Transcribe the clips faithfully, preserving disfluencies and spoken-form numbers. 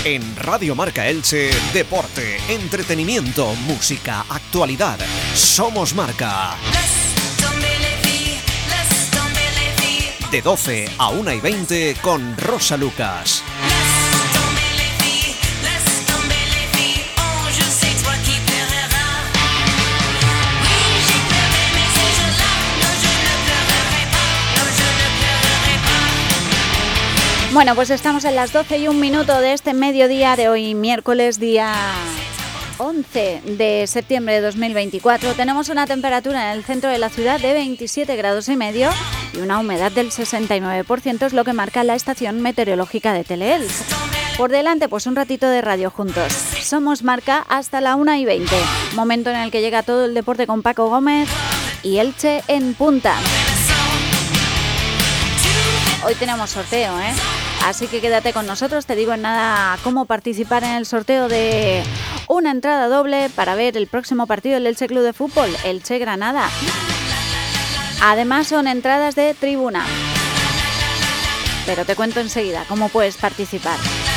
En Radio Marca Elche, deporte, entretenimiento, música, actualidad. Somos Marca. De doce a una y veinte con Rosa Lucas. Bueno, pues estamos en las doce y un minuto de este mediodía de hoy, miércoles, día once de septiembre de dos mil veinticuatro. Tenemos una temperatura en el centro de la ciudad de veintisiete grados y medio y una humedad del sesenta y nueve por ciento, es lo que marca la estación meteorológica de Teleelch. Por delante, pues un ratito de radio juntos. Somos Marca hasta la una y veinte, momento en el que llega todo el deporte con Paco Gómez y Elche en punta. Hoy tenemos sorteo, ¿eh? Así que quédate con nosotros, te digo en nada cómo participar en el sorteo de una entrada doble para ver el próximo partido del Elche Club de Fútbol, Elche Granada. Además son entradas de tribuna. Pero te cuento enseguida cómo puedes participar.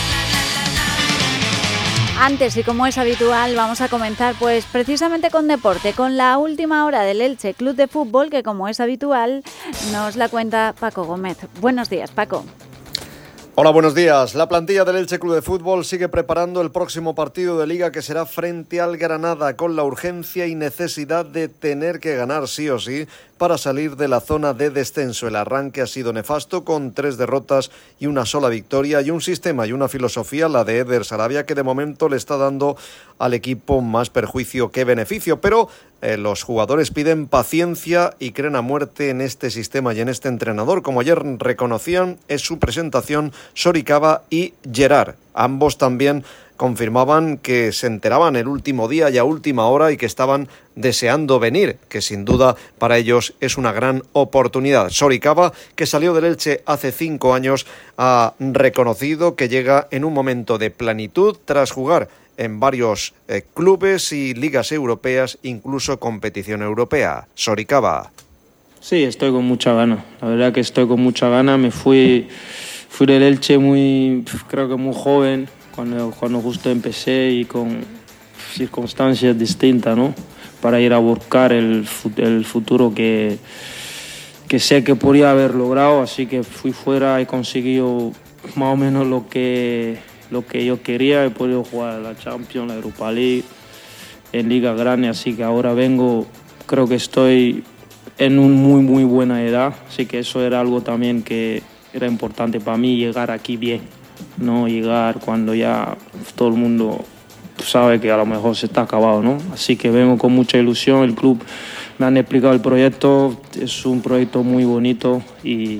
Antes, y como es habitual, vamos a comenzar pues precisamente con deporte, con la última hora del Elche Club de Fútbol, que como es habitual nos la cuenta Paco Gómez. Buenos días, Paco. Hola, buenos días. La plantilla del Elche Club de Fútbol sigue preparando el próximo partido de Liga, que será frente al Granada, con la urgencia y necesidad de tener que ganar sí o sí para salir de la zona de descenso. El arranque ha sido nefasto, con tres derrotas y una sola victoria, y un sistema y una filosofía, la de Eder Sarabia, que de momento le está dando al equipo más perjuicio que beneficio, pero eh, los jugadores piden paciencia y creen a muerte en este sistema y en este entrenador, como ayer reconocían en su presentación Soricaba y Gerard. Ambos también confirmaban que se enteraban el último día y a última hora y que estaban deseando venir, que sin duda para ellos es una gran oportunidad. Soricaba, que salió del Elche hace cinco años, ha reconocido que llega en un momento de plenitud tras jugar en varios eh, clubes y ligas europeas, incluso competición europea. Soricaba. Sí, estoy con mucha gana. La verdad que estoy con mucha gana. Me fui, fui del Elche muy, creo que muy joven, cuando, cuando justo empecé, y con circunstancias distintas, ¿no? Para ir a buscar el, el futuro que, que sé que podría haber logrado. Así que fui fuera y conseguido más o menos lo que, lo que yo quería. He podido jugar la Champions, la Europa League, en Liga Grande. Así que ahora vengo, creo que estoy en una muy, muy buena edad. Así que eso era algo también que era importante para mí, llegar aquí bien. No llegar cuando ya todo el mundo sabe que a lo mejor se está acabado, ¿no? Así que vengo con mucha ilusión. El club me han explicado el proyecto, es un proyecto muy bonito y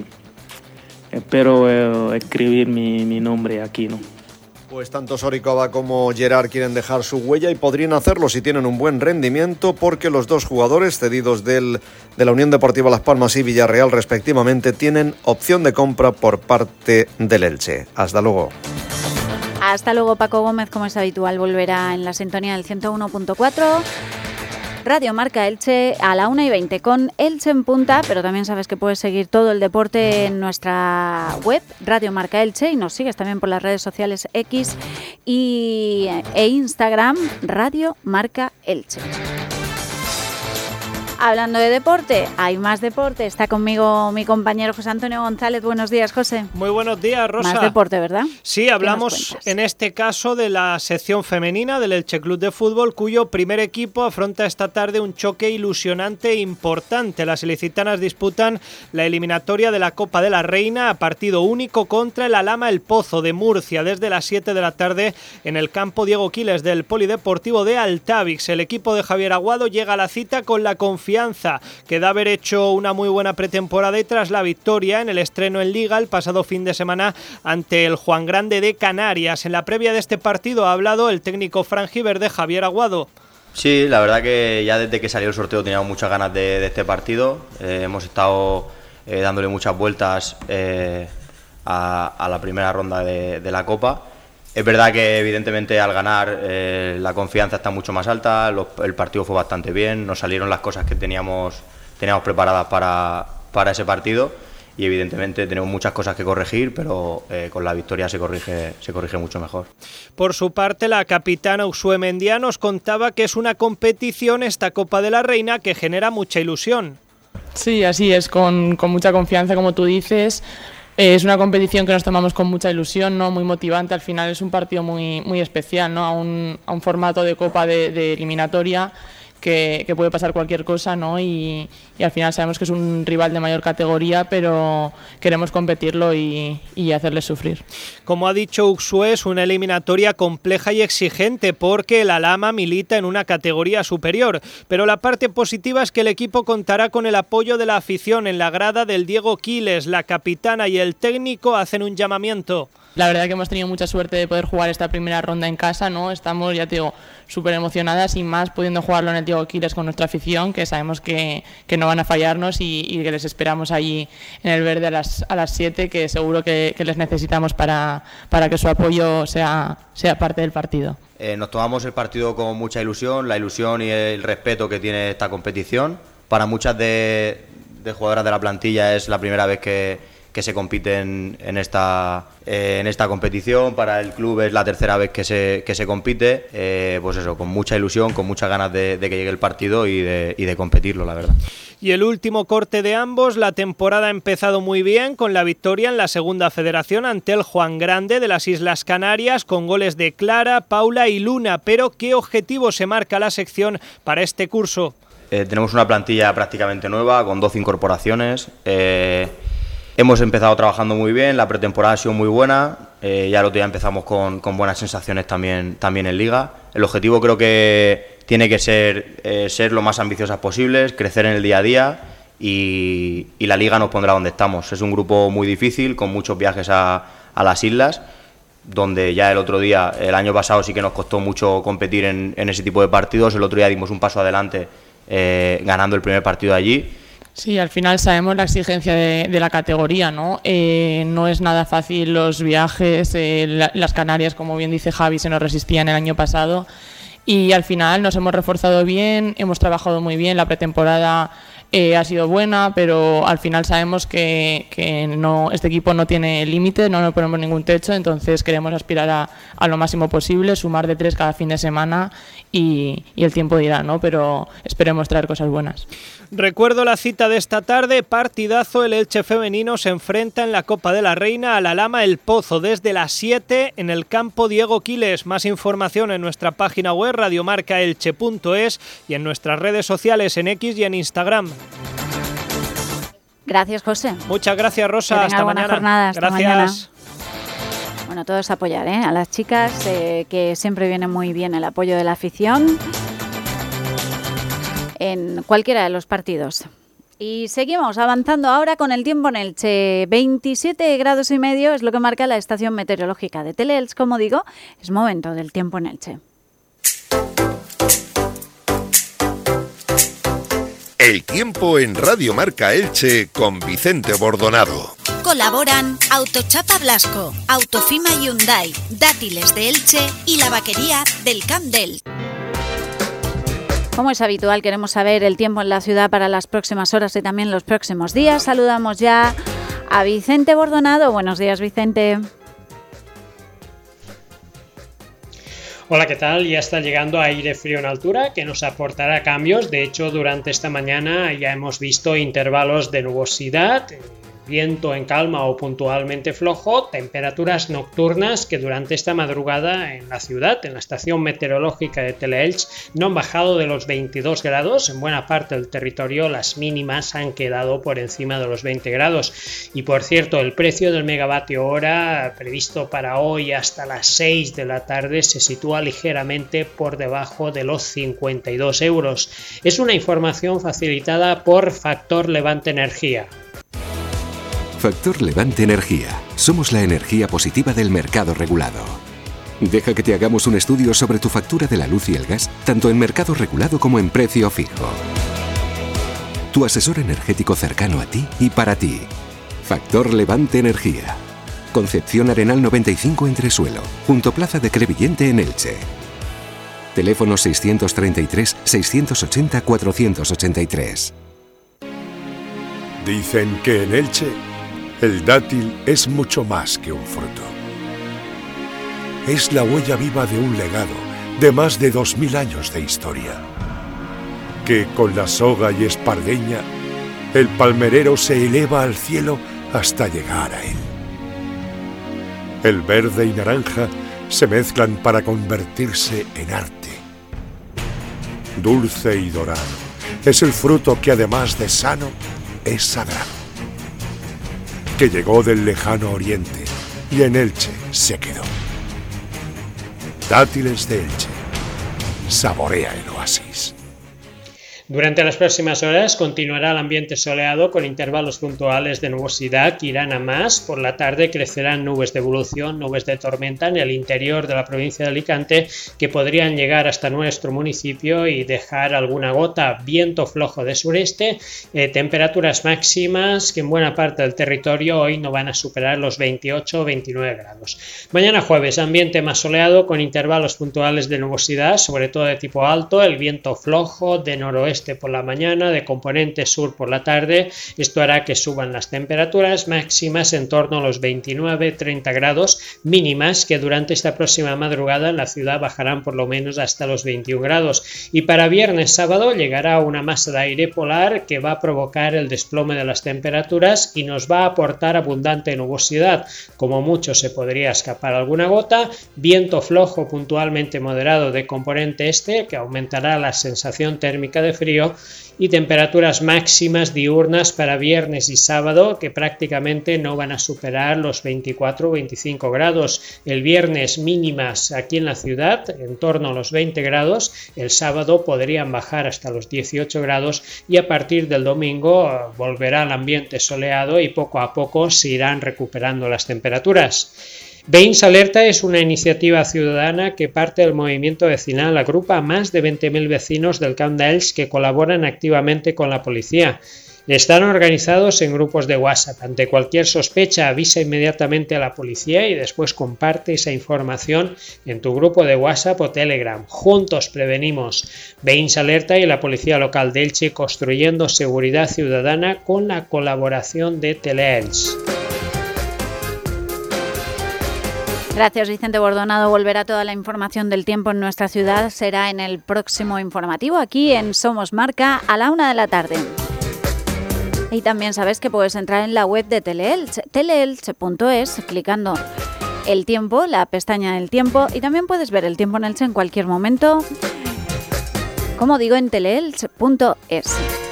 espero eh, escribir mi, mi nombre aquí, ¿no? Pues tanto Soricaba como Gerard quieren dejar su huella, y podrían hacerlo si tienen un buen rendimiento, porque los dos jugadores cedidos del, de la Unión Deportiva Las Palmas y Villarreal respectivamente tienen opción de compra por parte del Elche. Hasta luego. Hasta luego, Paco Gómez. Como es habitual, volverá en la sintonía del ciento uno punto cuatro. Radio Marca Elche a la una y veinte con Elche en punta, pero también sabes que puedes seguir todo el deporte en nuestra web, Radio Marca Elche, y nos sigues también por las redes sociales X y, e Instagram, Radio Marca Elche. Hablando de deporte, hay más deporte. Está conmigo mi compañero José Antonio González. Buenos días, José. Muy buenos días, Rosa. Más deporte, ¿verdad? Sí, hablamos en este caso de la sección femenina del Elche Club de Fútbol, cuyo primer equipo afronta esta tarde un choque ilusionante e importante. Las ilicitanas disputan la eliminatoria de la Copa de la Reina a partido único contra el Alhama El Pozo de Murcia, desde las siete de la tarde en el campo Diego Quiles del Polideportivo de Altavix. El equipo de Javier Aguado llega a la cita con la confianza que da haber hecho una muy buena pretemporada, y tras la victoria en el estreno en Liga el pasado fin de semana ante el Juan Grande de Canarias. En la previa de este partido ha hablado el técnico franjiverde Javier Aguado. Sí, la verdad que ya desde que salió el sorteo teníamos muchas ganas de, de este partido. Eh, hemos estado eh, dándole muchas vueltas eh, a, a la primera ronda de, de la Copa. Es verdad que evidentemente al ganar eh, la confianza está mucho más alta, los, el partido fue bastante bien, nos salieron las cosas que teníamos, teníamos preparadas para, para ese partido, y evidentemente tenemos muchas cosas que corregir, pero eh, con la victoria se corrige, se corrige mucho mejor. Por su parte, la capitana Uxue Mendia nos contaba que es una competición, esta Copa de la Reina, que genera mucha ilusión. Sí, así es, con, con mucha confianza, como tú dices. Eh, es una competición que nos tomamos con mucha ilusión, ¿no? Muy motivante. Al final es un partido muy, muy especial, ¿no? A un, a un formato de Copa de, de eliminatoria que, que puede pasar cualquier cosa, ¿no? Y, y al final sabemos que es un rival de mayor categoría, pero queremos competirlo y, y hacerles sufrir. Como ha dicho Uxue, es una eliminatoria compleja y exigente porque el Alhama milita en una categoría superior, pero la parte positiva es que el equipo contará con el apoyo de la afición. En la grada del Diego Quiles, la capitana y el técnico hacen un llamamiento. La verdad que hemos tenido mucha suerte de poder jugar esta primera ronda en casa, ¿no? Estamos, ya te digo, súper emocionadas y más pudiendo jugarlo en el Diego Quiles con nuestra afición, que sabemos que, que no van a fallarnos y, y que les esperamos allí en el verde a las a las siete, que seguro que, que les necesitamos para, para que su apoyo sea, sea parte del partido. Eh, nos tomamos el partido con mucha ilusión, la ilusión y el respeto que tiene esta competición. Para muchas de, de jugadoras de la plantilla es la primera vez que que se compiten en esta eh, en esta competición. Para el club es la tercera vez que se que se compite, eh, pues eso, con mucha ilusión, con muchas ganas de, de que llegue el partido y de, y de competirlo, la verdad. Y el último corte de ambos, la temporada ha empezado muy bien con la victoria en la segunda federación ante el Juan Grande de las Islas Canarias, con goles de Clara, Paula y Luna. Pero ¿qué objetivo se marca la sección para este curso? Eh, tenemos una plantilla prácticamente nueva, con doce incorporaciones. Eh, Hemos empezado trabajando muy bien, la pretemporada ha sido muy buena, eh, ya el otro día empezamos con, con buenas sensaciones también, también en Liga. El objetivo creo que tiene que ser eh, ser lo más ambiciosas posibles, crecer en el día a día y, y la Liga nos pondrá donde estamos. Es un grupo muy difícil, con muchos viajes a, a las islas, donde ya el otro día, el año pasado sí que nos costó mucho competir en, en ese tipo de partidos. El otro día dimos un paso adelante eh, ganando el primer partido allí. Sí, al final sabemos la exigencia de, de la categoría, ¿no? Eh, no es nada fácil los viajes, eh, la, las Canarias, como bien dice Javi, se nos resistían el año pasado y al final nos hemos reforzado bien, hemos trabajado muy bien, la pretemporada eh, ha sido buena, pero al final sabemos que, que no, este equipo no tiene límite, no nos ponemos ningún techo, entonces queremos aspirar a, a lo máximo posible, sumar de tres cada fin de semana y, y el tiempo dirá, ¿no? Pero esperemos traer cosas buenas. Recuerdo la cita de esta tarde, partidazo, el Elche femenino se enfrenta en la Copa de la Reina al Alhama El Pozo desde las siete en el campo Diego Quiles. Más información en nuestra página web radiomarcaelche punto es y en nuestras redes sociales en X y en Instagram. Gracias, José. Muchas gracias, Rosa. Hasta buena mañana. Jornada, hasta gracias. Mañana. Bueno, todo es apoyar, ¿eh? A las chicas, eh, que siempre viene muy bien el apoyo de la afición en cualquiera de los partidos. Y seguimos avanzando ahora con el tiempo en Elche. veintisiete grados y medio es lo que marca la estación meteorológica de Teleelch. Como digo, es momento del tiempo en Elche. El tiempo en Radio Marca Elche con Vicente Bordonado. Colaboran Autochapa Blasco, Autofima Hyundai, Dátiles de Elche y la vaquería del Camp d'Elche. Como es habitual, queremos saber el tiempo en la ciudad para las próximas horas y también los próximos días. Saludamos ya a Vicente Bordonado. Buenos días, Vicente. Hola, ¿qué tal? Ya está llegando aire frío en altura que nos aportará cambios. De hecho, durante esta mañana ya hemos visto intervalos de nubosidad, viento en calma o puntualmente flojo, temperaturas nocturnas que durante esta madrugada en la ciudad, en la estación meteorológica de Teleelch, no han bajado de los veintidós grados. En buena parte del territorio las mínimas han quedado por encima de los veinte grados. Y por cierto, el precio del megavatio hora previsto para hoy hasta las seis de la tarde se sitúa ligeramente por debajo de los cincuenta y dos euros. Es una información facilitada por Factor Levante Energía. Factor Levante Energía. Somos la energía positiva del mercado regulado. Deja que te hagamos un estudio sobre tu factura de la luz y el gas, tanto en mercado regulado como en precio fijo. Tu asesor energético cercano a ti y para ti. Factor Levante Energía. Concepción Arenal noventa y cinco Entresuelo, junto Plaza de Crevillente en Elche. Teléfono seiscientos treinta y tres, seiscientos ochenta, cuatrocientos ochenta y tres. Dicen que en Elche El dátil es mucho más que un fruto. Es la huella viva de un legado de más de dos mil años de historia, que con la soga y espardeña, el palmerero se eleva al cielo hasta llegar a él. El verde y naranja se mezclan para convertirse en arte. Dulce y dorado es el fruto que además de sano, es sagrado, que llegó del lejano oriente y en Elche se quedó. Dátiles de Elche. Saborea el oasis. Durante las próximas horas continuará el ambiente soleado con intervalos puntuales de nubosidad que irán a más. Por la tarde crecerán nubes de evolución, nubes de tormenta en el interior de la provincia de Alicante que podrían llegar hasta nuestro municipio y dejar alguna gota. Viento flojo de sureste, eh, temperaturas máximas que en buena parte del territorio hoy no van a superar los veintiocho o veintinueve grados. Mañana jueves, ambiente más soleado con intervalos puntuales de nubosidad, sobre todo de tipo alto, el viento flojo de noroeste por la mañana, de componente sur por la tarde. Esto hará que suban las temperaturas máximas en torno a los veintinueve a treinta grados, mínimas que durante esta próxima madrugada en la ciudad bajarán por lo menos hasta los veintiún grados. Y para viernes sábado llegará una masa de aire polar que va a provocar el desplome de las temperaturas y nos va a aportar abundante nubosidad. Como mucho se podría escapar alguna gota, viento flojo puntualmente moderado de componente este que aumentará la sensación térmica de frío y temperaturas máximas diurnas para viernes y sábado que prácticamente no van a superar los veinticuatro o veinticinco grados. El viernes mínimas aquí en la ciudad en torno a los veinte grados, el sábado podrían bajar hasta los dieciocho grados y a partir del domingo volverá al ambiente soleado y poco a poco se irán recuperando las temperaturas. Veïns Alerta es una iniciativa ciudadana que parte del movimiento vecinal, agrupa a más de veinte mil vecinos del Camp d'Elx que colaboran activamente con la policía. Están organizados en grupos de WhatsApp. Ante cualquier sospecha avisa inmediatamente a la policía y después comparte esa información en tu grupo de WhatsApp o Telegram. Juntos prevenimos. Veïns Alerta y la Policía Local de Elche construyendo seguridad ciudadana con la colaboración de Teleelch. Gracias, Vicente Bordonado. Volverá toda la información del tiempo en nuestra ciudad. Será en el próximo informativo aquí en Somos Marca a la una de la tarde. Y también sabes que puedes entrar en la web de Teleelch, teleelch punto es, clicando el tiempo, la pestaña del tiempo, y también puedes ver el tiempo en Elche en cualquier momento, como digo, en teleelch punto es.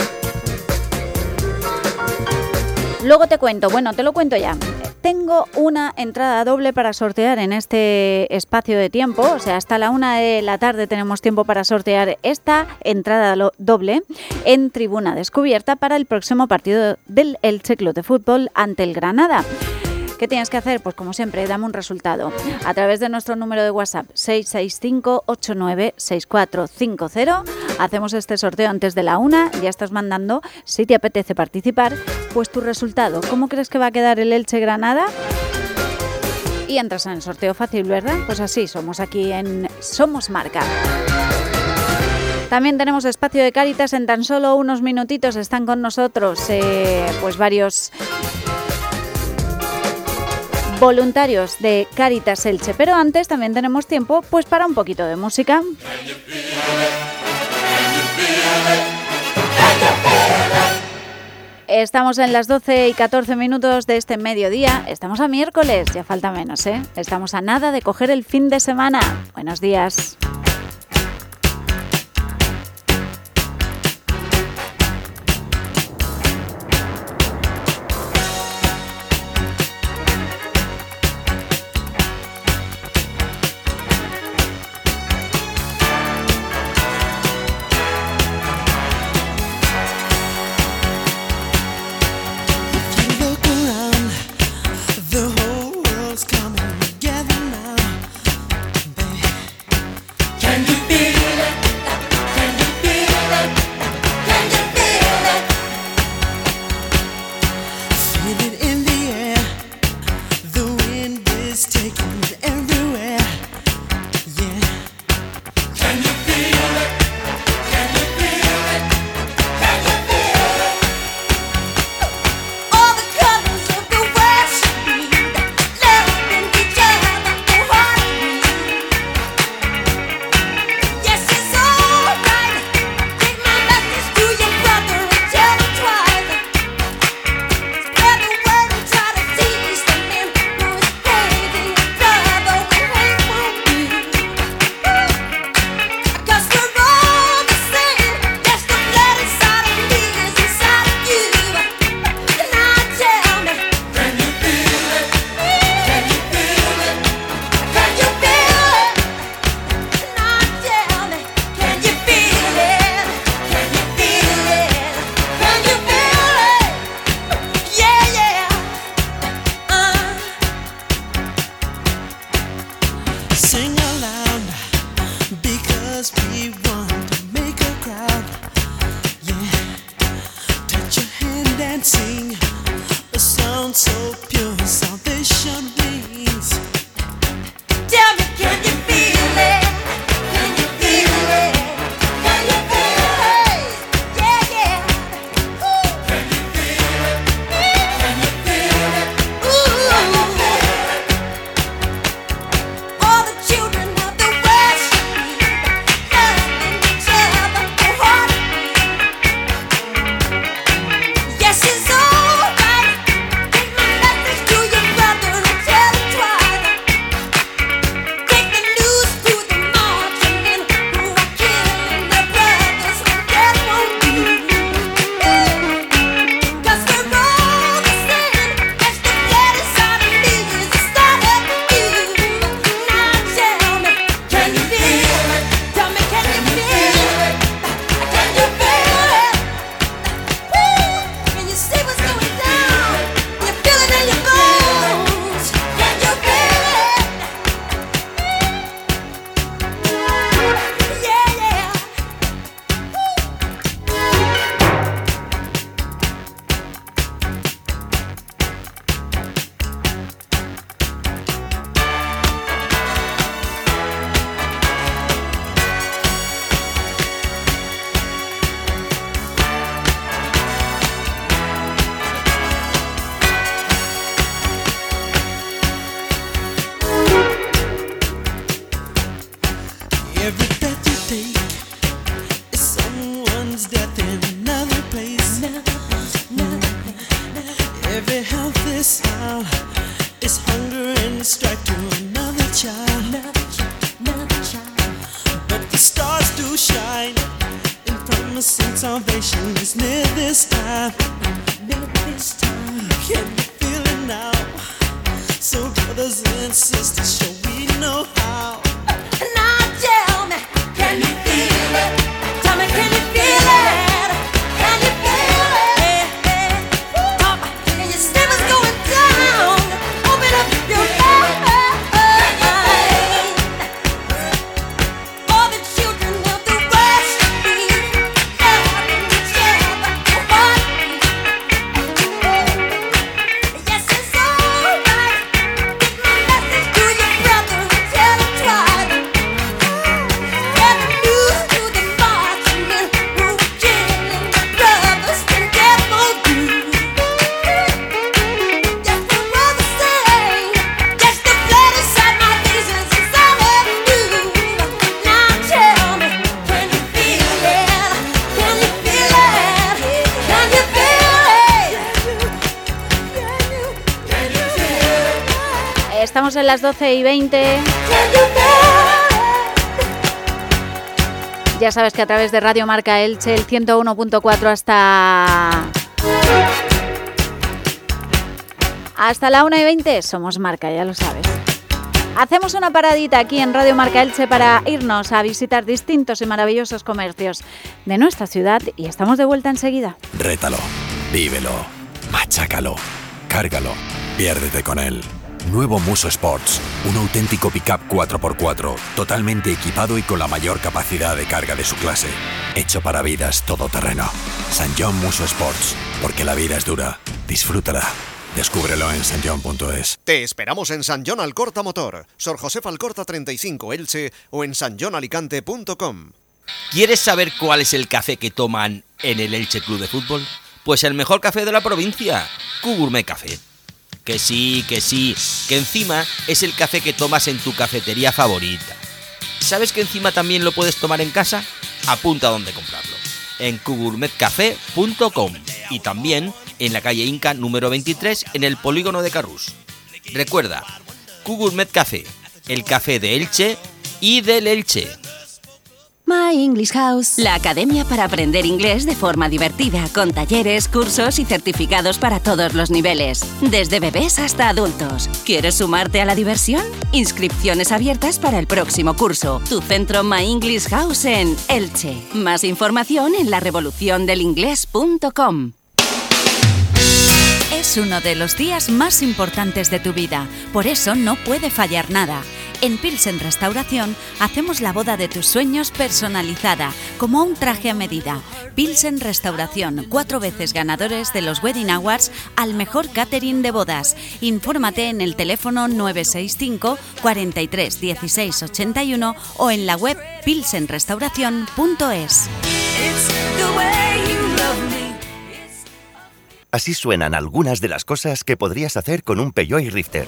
Luego te cuento, bueno, te lo cuento ya. Tengo una entrada doble para sortear en este espacio de tiempo, o sea, hasta la una de la tarde tenemos tiempo para sortear esta entrada doble en Tribuna Descubierta para el próximo partido del Elche Club de Fútbol ante el Granada. ¿Qué tienes que hacer? Pues como siempre, dame un resultado. A través de nuestro número de WhatsApp seis seis cinco, ocho nueve seis cuatro cinco cero. Hacemos este sorteo antes de la una. Ya estás mandando, si te apetece participar, pues tu resultado. ¿Cómo crees que va a quedar el Elche Granada? Y entras en el sorteo fácil, ¿verdad? Pues así somos aquí en Somos Marca. También tenemos espacio de Cáritas. En tan solo unos minutitos están con nosotros eh, pues varios voluntarios de Cáritas Elche, pero antes también tenemos tiempo pues para un poquito de música. Estamos en las doce y catorce minutos de este mediodía, estamos a miércoles, ya falta menos, ¿eh? Estamos a nada de coger el fin de semana. Buenos días. must be one to make a crowd. Yeah, touch your hand and sing a sound so pure, salvation rings. Tell me, can you feel it? Can you feel it? Can you feel it? Yeah, yeah. Ooh. Can you feel it? Can you feel it? Ooh. Can you feel it? All the children of the West loving each other for heartbeat. Yes, it's alright. Take my message to your brother and tell him twice. Take the news to the marching men who are killing their brothers and death won't do. 'Cause we're all the same. Yes, the blood inside of me is inside of you. Now tell me, can you feel it? Tell me, can you feel it? Can you feel it? Woo! Can you see what's going down? Can you feel it in your bones? Can you feel it? Yeah, yeah. Every breath you take is someone's death in another place. Every healthy smile is hunger and strife to another child. But the stars do shine, and promising salvation is near this time. Can you feel it now? So brothers and sisters, shall we know how? Now tell me, can you feel it? Tell me, can you feel it? Can you feel it? Uh, Can you see what's going down? Open up your mind. All the children of the West loving each other for heartbeat. Yes, it's alright. Get my message to your brother and tell him twice. Get the news to the marching men who are killing their brothers and death won't do. Yes, we're all the same. Yes, the blood inside my veins is inside of you. Now tell me, can you feel it? Can you feel it? Can you feel it? Can you feel it? Estamos en las doce y veinte. Ya sabes que a través de Radio Marca Elche, el ciento uno punto cuatro hasta... Hasta la una y veinte somos Marca, ya lo sabes. Hacemos una paradita aquí en Radio Marca Elche para irnos a visitar distintos y maravillosos comercios de nuestra ciudad y estamos de vuelta enseguida. Rétalo, vívelo, machácalo, cárgalo, piérdete con él. Nuevo Muso Sports, un auténtico pick-up cuatro por cuatro, totalmente equipado y con la mayor capacidad de carga de su clase. Hecho para vidas todoterreno. San John Muso Sports, porque la vida es dura. Disfrútala. Descúbrelo en san john punto es. Te esperamos en San John Alcorta Motor, Sor José Alcorta treinta y cinco Elche o en san john alicante punto com. ¿Quieres saber cuál es el café que toman en el Elche Club de Fútbol? Pues el mejor café de la provincia, Q-Gourmet Café. Que sí, que sí, que encima es el café que tomas en tu cafetería favorita. ¿Sabes que encima también lo puedes tomar en casa? Apunta dónde comprarlo. En q gourmet café punto com y también en la calle Inca número veintitrés en el polígono de Carrús. Recuerda, Q-Gourmet Café, el café de Elche y del Elche. My English House, la academia para aprender inglés de forma divertida, con talleres, cursos y certificados para todos los niveles, desde bebés hasta adultos. ¿Quieres sumarte a la diversión? Inscripciones abiertas para el próximo curso. Tu centro My English House en Elche. Más información en la revolución del inglés punto com. Es uno de los días más importantes de tu vida, por eso no puede fallar nada. En Pilsen Restauración hacemos la boda de tus sueños personalizada, como un traje a medida. Pilsen Restauración, cuatro veces ganadores de los Wedding Awards al mejor catering de bodas. Infórmate en el teléfono nueve seis cinco, cuarenta y tres, dieciséis ochenta y uno o en la web pilsen restauración punto es. Así suenan algunas de las cosas que podrías hacer con un Peugeot iRifter.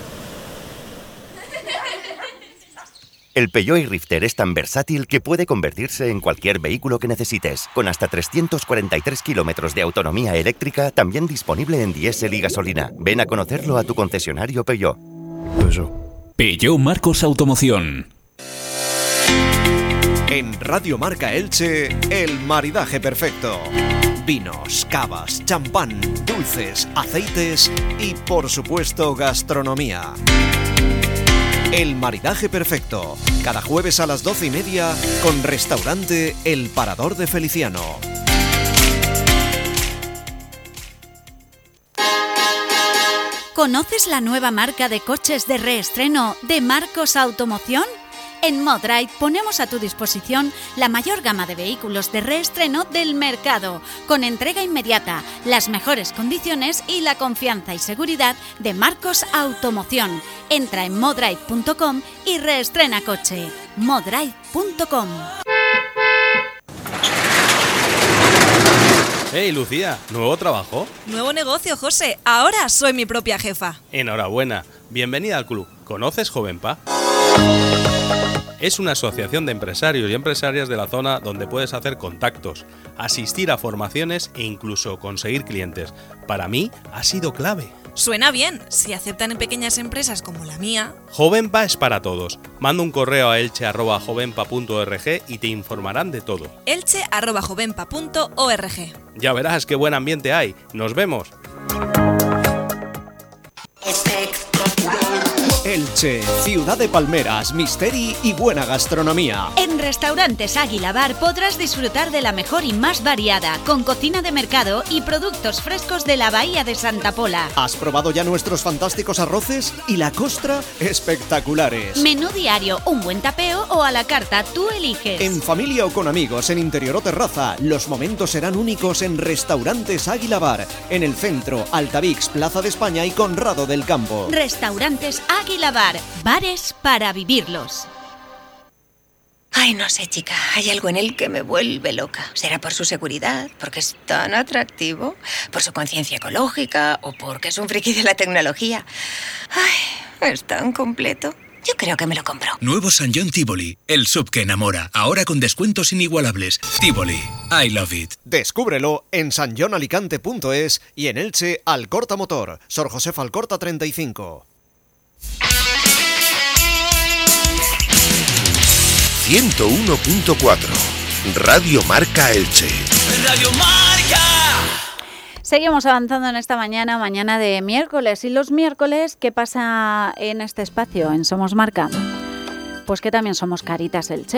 El Peugeot iRifter es tan versátil que puede convertirse en cualquier vehículo que necesites, con hasta trescientos cuarenta y tres kilómetros de autonomía eléctrica, también disponible en diésel y gasolina. Ven a conocerlo a tu concesionario Peugeot. Peugeot. Peugeot Marcos Automoción. En Radio Marca Elche, el maridaje perfecto. Vinos, cavas, champán, dulces, aceites y, por supuesto, gastronomía. El maridaje perfecto, cada jueves a las doce y media con restaurante El Parador de Feliciano. ¿Conoces la nueva marca de coches de reestreno de Marcos Automoción? En Modrite ponemos a tu disposición la mayor gama de vehículos de reestreno del mercado, con entrega inmediata, las mejores condiciones y la confianza y seguridad de Marcos Automoción. Entra en modrite punto com y reestrena coche. modrite punto com. Hey, Lucía, ¿nuevo trabajo? Nuevo negocio, José. Ahora soy mi propia jefa. Enhorabuena. Bienvenida al club. ¿Conoces Jovenpa? Es una asociación de empresarios y empresarias de la zona donde puedes hacer contactos, asistir a formaciones e incluso conseguir clientes. Para mí ha sido clave. Suena bien, si aceptan en pequeñas empresas como la mía. Jovenpa es para todos. Manda un correo a elche arroba jovenpa punto org y te informarán de todo. elche arroba jovenpa punto org. Ya verás qué buen ambiente hay. ¡Nos vemos! Elche, ciudad de palmeras, misteri y buena gastronomía. En Restaurantes Águila Bar podrás disfrutar de la mejor y más variada, con cocina de mercado y productos frescos de la Bahía de Santa Pola. ¿Has probado ya nuestros fantásticos arroces? Y la costra, espectaculares. Menú diario, un buen tapeo o a la carta, tú eliges. En familia o con amigos, en interior o terraza, los momentos serán únicos en Restaurantes Águila Bar, en el centro, Altavix, Plaza de España y Conrado del Campo. Restaurantes Águila Bar, bares para vivirlos. Ay, no sé, chica, hay algo en él que me vuelve loca. ¿Será por su seguridad, porque es tan atractivo, por su conciencia ecológica o porque es un friki de la tecnología? Ay, es tan completo. Yo creo que me lo compro. Nuevo San John Tivoli, el sub que enamora, ahora con descuentos inigualables. Tivoli, I love it. Descúbrelo en san john alicante punto es y en Elche, Alcorta Motor, Sor José Alcorta treinta y cinco. ciento uno punto cuatro, Radio Marca Elche. Radio Marca. Seguimos avanzando en esta mañana, mañana de miércoles. Y los miércoles, ¿qué pasa en este espacio, en Somos Marca? Pues que también somos Caritas Elche.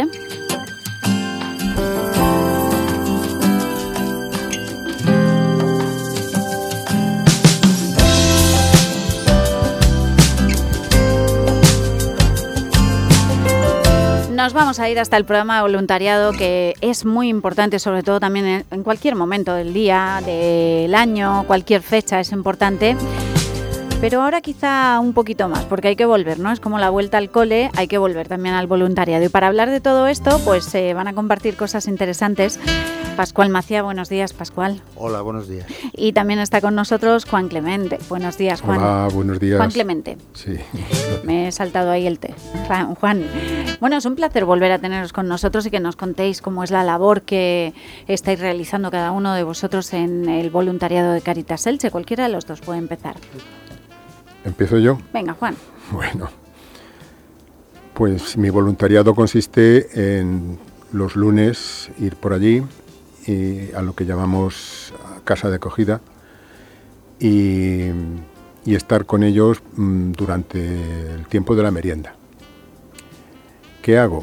Nos vamos a ir hasta el programa de voluntariado, que es muy importante, sobre todo también en, en cualquier momento del día, del año, cualquier fecha es importante. Pero ahora quizá un poquito más, porque hay que volver, ¿no? Es como la vuelta al cole, hay que volver también al voluntariado. Y para hablar de todo esto, pues se eh, van a compartir cosas interesantes. Pascual Macía, buenos días, Pascual. Hola, buenos días. Y también está con nosotros Juan Clemente. Buenos días, Juan. Hola, buenos días. Juan Clemente. Sí. Me he saltado ahí el té. Juan, bueno, es un placer volver a teneros con nosotros y que nos contéis cómo es la labor que estáis realizando cada uno de vosotros en el voluntariado de Caritas Elche. Cualquiera de los dos puede empezar. ¿Empiezo yo? Venga, Juan. Bueno, pues mi voluntariado consiste en los lunes ir por allí y a lo que llamamos casa de acogida y, y estar con ellos mmm, durante el tiempo de la merienda. ¿Qué hago?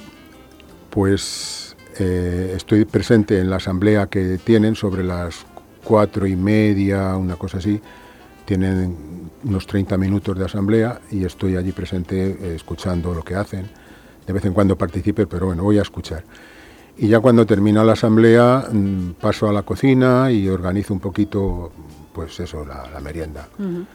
Pues eh, estoy presente en la asamblea que tienen sobre las cuatro y media, una cosa así, tienen unos treinta minutos de asamblea y estoy allí presente eh, escuchando lo que hacen. De vez en cuando participe, pero bueno, voy a escuchar. Y ya cuando termina la asamblea mmm, paso a la cocina y organizo un poquito, pues eso, la, la merienda. Uh-huh.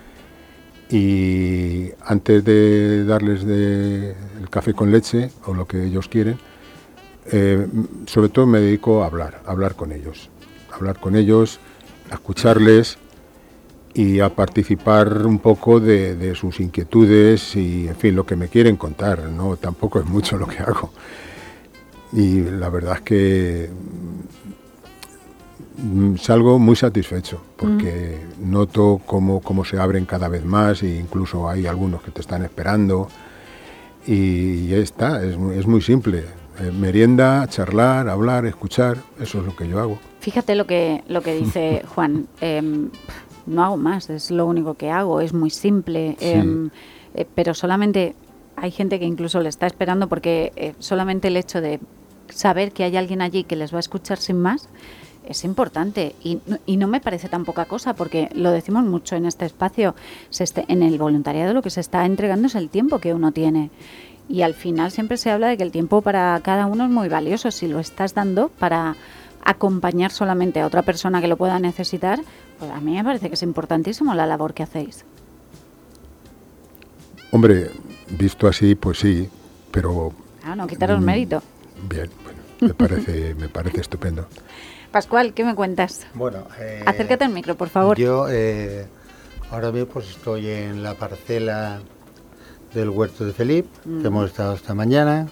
Y antes de darles de el café con leche o lo que ellos quieren, eh, sobre todo me dedico a hablar, a hablar con ellos, a hablar con ellos, a escucharles y a participar un poco de, de sus inquietudes y, en fin, lo que me quieren contar, no, tampoco es mucho lo que hago. Y la verdad es que salgo muy satisfecho porque mm. noto cómo, cómo se abren cada vez más e incluso hay algunos que te están esperando y ya está, es, es muy simple. Eh, merienda, charlar, hablar, escuchar, eso es lo que yo hago. Fíjate lo que, lo que dice Juan, eh, no hago más, es lo único que hago, es muy simple, sí. eh, eh, pero solamente hay gente que incluso le está esperando porque eh, solamente el hecho de saber que hay alguien allí que les va a escuchar sin más es importante y, y no me parece tan poca cosa porque lo decimos mucho en este espacio, se este, en el voluntariado lo que se está entregando es el tiempo que uno tiene y al final siempre se habla de que el tiempo para cada uno es muy valioso, si lo estás dando para acompañar solamente a otra persona que lo pueda necesitar, pues a mí me parece que es importantísimo la labor que hacéis. Hombre, visto así, pues sí, pero... Ah, no, quitaros mm, mérito. Bien, bueno, me parece, me parece estupendo. Pascual, ¿qué me cuentas? Bueno, eh, acércate al micro, por favor. Yo eh, ahora mismo pues estoy en la parcela del huerto de Felipe, mm. que hemos estado esta mañana,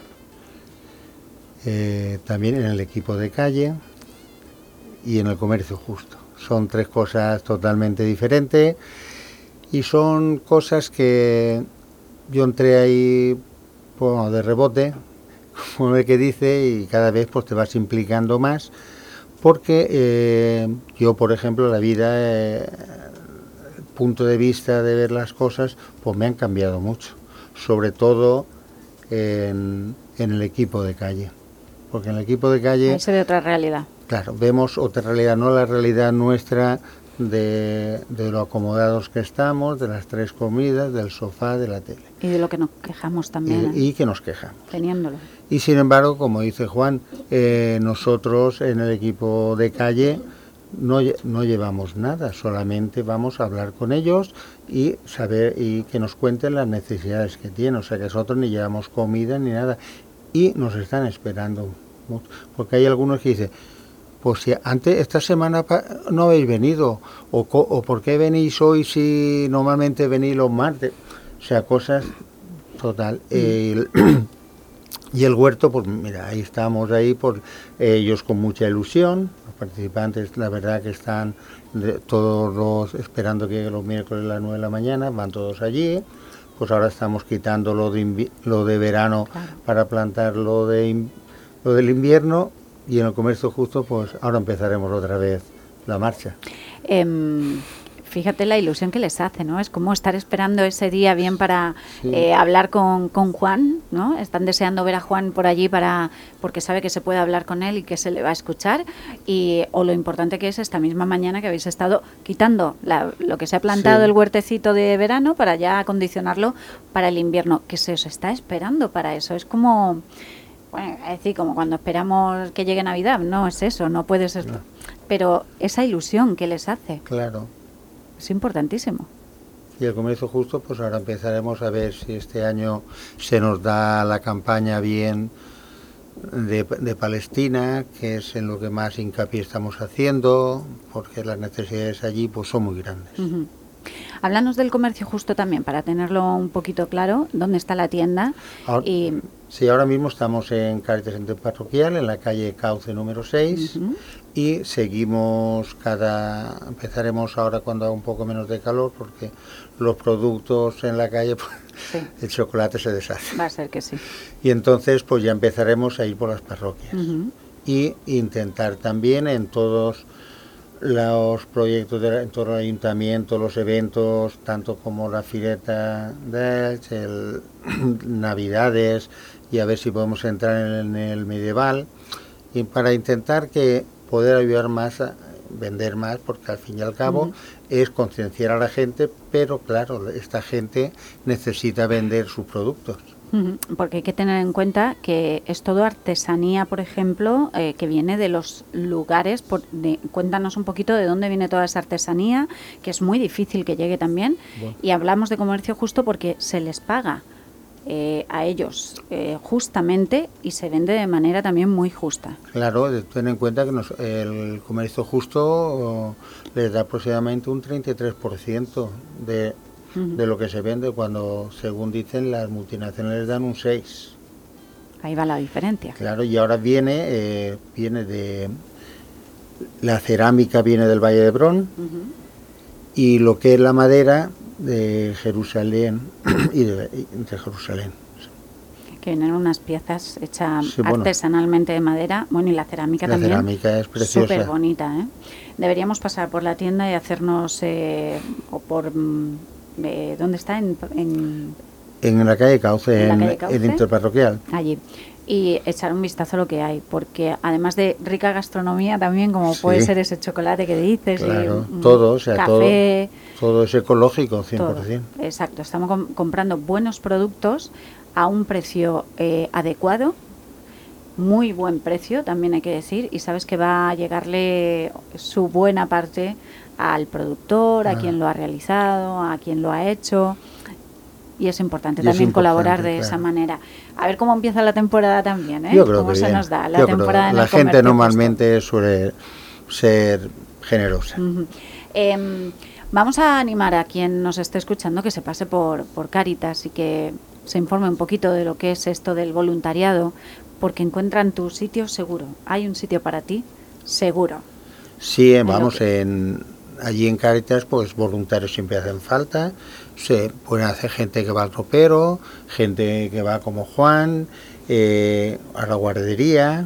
eh, también en el equipo de calle y en el comercio justo. Son tres cosas totalmente diferentes y son cosas que yo entré ahí bueno, de rebote, como el que dice, y cada vez pues te vas implicando más, porque eh, yo, por ejemplo, la vida, eh, el punto de vista de ver las cosas, pues me han cambiado mucho, sobre todo en, en el equipo de calle, porque en el equipo de calle... Ahí se ve otra realidad. Claro, vemos otra realidad, no la realidad nuestra de, de lo acomodados que estamos, de las tres comidas, del sofá, de la tele. Y de lo que nos quejamos también. Y, y que nos quejamos. Teniéndolo. Y sin embargo, como dice Juan, eh, nosotros en el equipo de calle no, no llevamos nada, solamente vamos a hablar con ellos y saber y que nos cuenten las necesidades que tienen. O sea que nosotros ni llevamos comida ni nada. Y nos están esperando mucho. Porque hay algunos que dicen... Pues si antes, esta semana no habéis venido, o, o ¿por qué venís hoy si normalmente venís los martes? O sea, cosas total. Mm. Eh, y el huerto, pues mira, ahí estamos, ahí, por ellos con mucha ilusión, los participantes, la verdad que están de, todos los, esperando que los miércoles a las nueve de la mañana, van todos allí, pues ahora estamos quitando lo de, invi- lo de verano claro. para plantar lo, de in- lo del invierno. Y en el comercio justo, pues ahora empezaremos otra vez la marcha. Eh, fíjate la ilusión que les hace, ¿no? Es como estar esperando ese día bien para sí. eh, hablar con, con Juan, ¿no? Están deseando ver a Juan por allí para porque sabe que se puede hablar con él y que se le va a escuchar. Y o lo importante que es esta misma mañana que habéis estado quitando la, lo que se ha plantado sí. el huertecito de verano para ya acondicionarlo para el invierno, que se os está esperando para eso. Es como... Bueno, es decir, como cuando esperamos que llegue Navidad, no es eso, no puede ser, no. Pero esa ilusión que les hace. Claro. Es importantísimo. Y el comercio justo, pues ahora empezaremos a ver si este año se nos da la campaña bien de, de Palestina, que es en lo que más hincapié estamos haciendo, porque las necesidades allí pues son muy grandes. Uh-huh. Háblanos del comercio justo también, para tenerlo un poquito claro, dónde está la tienda. Ahora, y... Sí, ahora mismo estamos en Cáritas Interparroquial, en la calle Cauce número seis, uh-huh. y seguimos cada... Empezaremos ahora cuando haga un poco menos de calor, porque los productos en la calle, pues, sí. el chocolate se deshace. Va a ser que sí. Y entonces pues ya empezaremos a ir por las parroquias. Uh-huh. Y intentar también en todos... los proyectos de, en todo el ayuntamiento, los eventos, tanto como la fileta de Elche, el Navidades, y a ver si podemos entrar en el medieval, y para intentar que poder ayudar más a, vender más, porque al fin y al cabo Ujú. es concienciar a la gente, pero claro, esta gente necesita vender sus productos. Ujú, porque hay que tener en cuenta que es todo artesanía, por ejemplo, eh, que viene de los lugares. Por, de, cuéntanos un poquito de dónde viene toda esa artesanía, que es muy difícil que llegue también. Bueno. Y hablamos de comercio justo porque se les paga eh, a ellos eh, justamente y se vende de manera también muy justa. Claro, de- ten en cuenta que nos- el comercio justo oh, les da aproximadamente un treinta y tres por ciento de, Ujú. de lo que se vende, cuando, según dicen, las multinacionales dan un seis por ciento. Ahí va la diferencia. Claro, y ahora viene, eh, viene de... La cerámica viene del Valle de Hebrón, Ujú. y lo que es la madera de Jerusalén y de, y de Jerusalén. Que vienen unas piezas hechas Sí, bueno. artesanalmente de madera. Bueno, y la cerámica La también. cerámica es preciosa. Súper bonita, ¿eh? Deberíamos pasar por la tienda y hacernos, eh, o por, mm, eh, ¿dónde está? En, en- En la calle Cauce, ¿En la en, calle Cauce? el interparroquial. allí. Y echar un vistazo a lo que hay, porque además de rica gastronomía también, como puede Sí. ser ese chocolate que dices, Claro, y, mm, todo, o sea, café, todo, todo es ecológico, cien por todo. ciento. Exacto, estamos com- comprando buenos productos a un precio eh, adecuado, muy buen precio, también hay que decir, y sabes que va a llegarle su buena parte al productor, a Ah. quien lo ha realizado, a quien lo ha hecho, y es importante Y es también colaborar importante, de esa claro. manera. A ver cómo empieza la temporada también, ¿eh? Yo creo Cómo que se bien. nos da la Yo creo temporada que en la el gente comercio normalmente suele ser generosa. Ujú. Em, vamos a animar a quien nos esté escuchando que se pase por, por Cáritas y que se informe un poquito de lo que es esto del voluntariado, porque encuentran tu sitio seguro. Hay un sitio para ti seguro. Sí, lo vamos, que- en, allí en Cáritas, pues voluntarios siempre hacen falta. Se pueden hacer gente que va al ropero, gente que va como Juan, eh, a la guardería,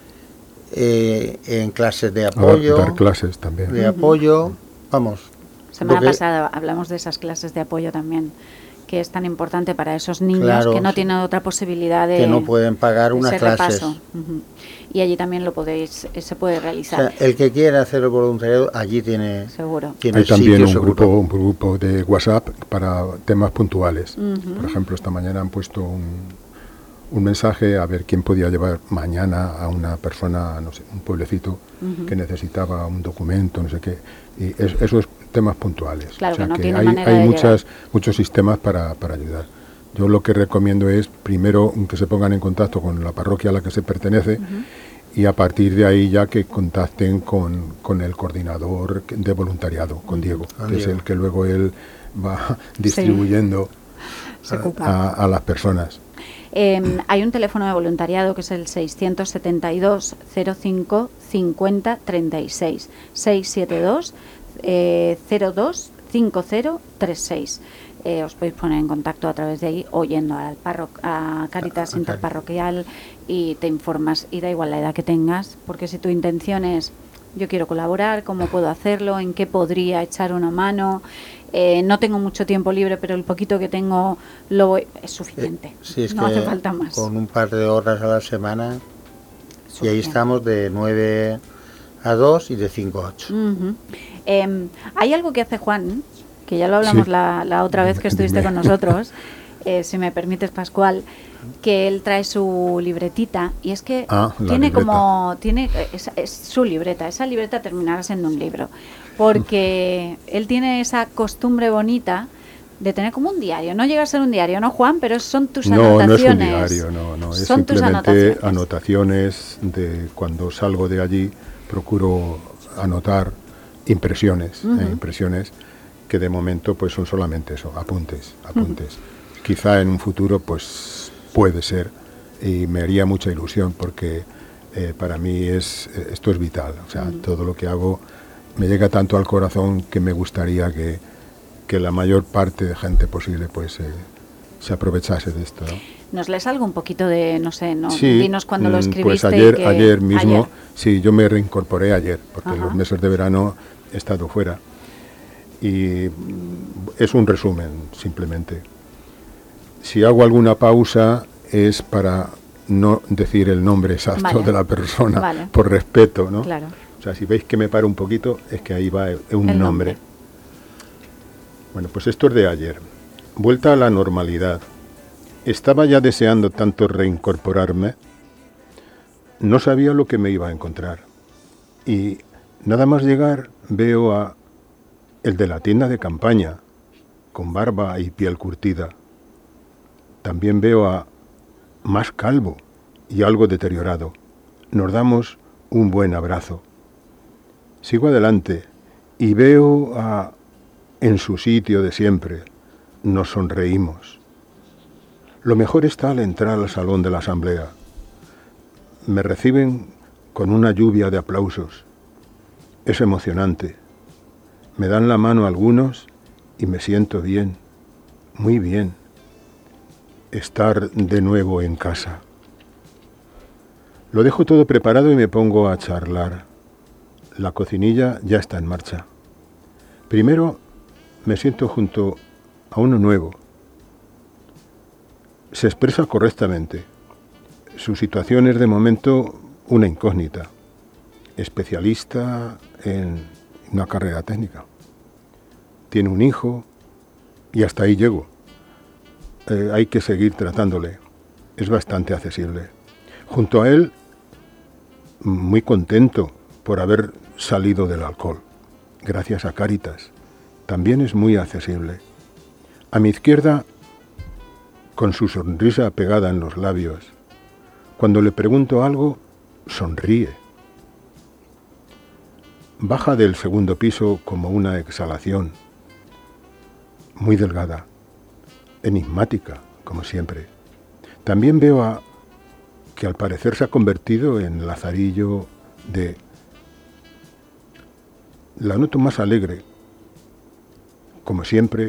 eh, en clases de apoyo. dar clases también. De apoyo, vamos. Semana lo que- pasada hablamos de esas clases de apoyo también, que es tan importante para esos niños Claro, que no sí. tienen otra posibilidad de Que no pueden pagar de unas ese clases. repaso. Ujú. Y allí también lo podéis, eh, se puede O realizar. sea, el que quiera hacer el voluntariado, allí tiene, Seguro. tiene Hay también sitio un seguro. grupo, un grupo de WhatsApp para temas puntuales. Ujú. Por ejemplo, esta mañana han puesto un, un mensaje a ver quién podía llevar mañana a una persona, no sé, un pueblecito Ujú. que necesitaba un documento, no sé qué. Y es- eso es temas puntuales. Claro, que no tiene hay, manera hay de muchas, muchos sistemas para, para ayudar. Yo lo que recomiendo es primero que se pongan en contacto con la parroquia a la que se pertenece, y a partir de ahí ya que contacten con, con el coordinador de voluntariado, con Diego, Con que es Diego. el que luego él va distribuyendo Se a, ocupa. a- a las personas. Eh, hay un teléfono de voluntariado que es el seiscientos setenta y dos cero cinco cincuenta treinta y seis, seiscientos setenta y dos cero dos cincuenta treinta y seis. Eh, os podéis poner en contacto a través de ahí o yendo al parro a Cáritas A- a Interparroquial y te informas, y da igual la edad que tengas, porque si tu intención es yo quiero colaborar, cómo puedo hacerlo, en qué podría echar una mano, eh, no tengo mucho tiempo libre, pero el poquito que tengo lo voy, es suficiente, Sí, es no que hace falta más. con un par de horas a la semana, y ahí Suficiente. estamos de nueve a dos y de cinco a ocho. Ujú. Eh, hay algo que hace Juan, que ya lo hablamos Sí. la, la otra vez que estuviste Dime. con nosotros, eh, si me permites, Pascual, que él trae su libretita y es que Ah, la tiene libreta. como tiene es, es su libreta, esa libreta terminará siendo un libro, porque él tiene esa costumbre bonita de tener como un diario. No llega a ser un diario, ¿no, Juan? Pero son tus No, no es un anotaciones. diario, no, no. Es Son tus simplemente anotaciones. anotaciones de cuando salgo de allí, procuro anotar impresiones, Ujú. eh, impresiones que de momento pues son solamente eso, apuntes, apuntes. Quizá en un futuro pues puede ser, y me haría mucha ilusión porque eh, para mí es eh, esto es vital, o sea, Ujú. todo lo que hago me llega tanto al corazón que me gustaría que, que la mayor parte de gente posible pues eh, se aprovechase de esto, ¿no? ¿Nos lees algo un poquito de, no sé, no, Sí, dinos cuando lo mm, escribiste? pues ayer, y que- ayer mismo, ayer. sí, yo me reincorporé ayer, porque Ajá. los meses de verano he estado fuera. Y mm, es un resumen, simplemente. Si hago alguna pausa es para no decir el nombre exacto Vale. de la persona, Vale. por respeto, ¿no? Claro. O sea, si veis que me paro un poquito, es que ahí va un El nombre. nombre. Bueno, pues esto es de ayer. Vuelta a la normalidad. Estaba ya deseando tanto reincorporarme. No sabía lo que me iba a encontrar. Y nada más llegar, veo a el de la tienda de campaña, con barba y piel curtida. También veo a más calvo y algo deteriorado. Nos damos un buen abrazo. Sigo adelante y veo a en su sitio de siempre. Nos sonreímos. Lo mejor está al entrar al salón de la asamblea. Me reciben con una lluvia de aplausos. Es emocionante. Me dan la mano algunos y me siento bien, muy bien. Estar de nuevo en casa. Lo dejo todo preparado y me pongo a charlar. La cocinilla ya está en marcha. Primero me siento junto a uno nuevo. Se expresa correctamente. Su situación es de momento una incógnita. Especialista en una carrera técnica. Tiene un hijo y hasta ahí llego. Eh, hay que seguir tratándole. Es bastante accesible. Junto a él, muy contento por haber salido del alcohol. Gracias a Cáritas. También es muy accesible. A mi izquierda, con su sonrisa pegada en los labios. Cuando le pregunto algo, sonríe. Baja del segundo piso como una exhalación. Muy delgada, enigmática, como siempre. También veo a que al parecer se ha convertido en lazarillo de... La noto más alegre. Como siempre,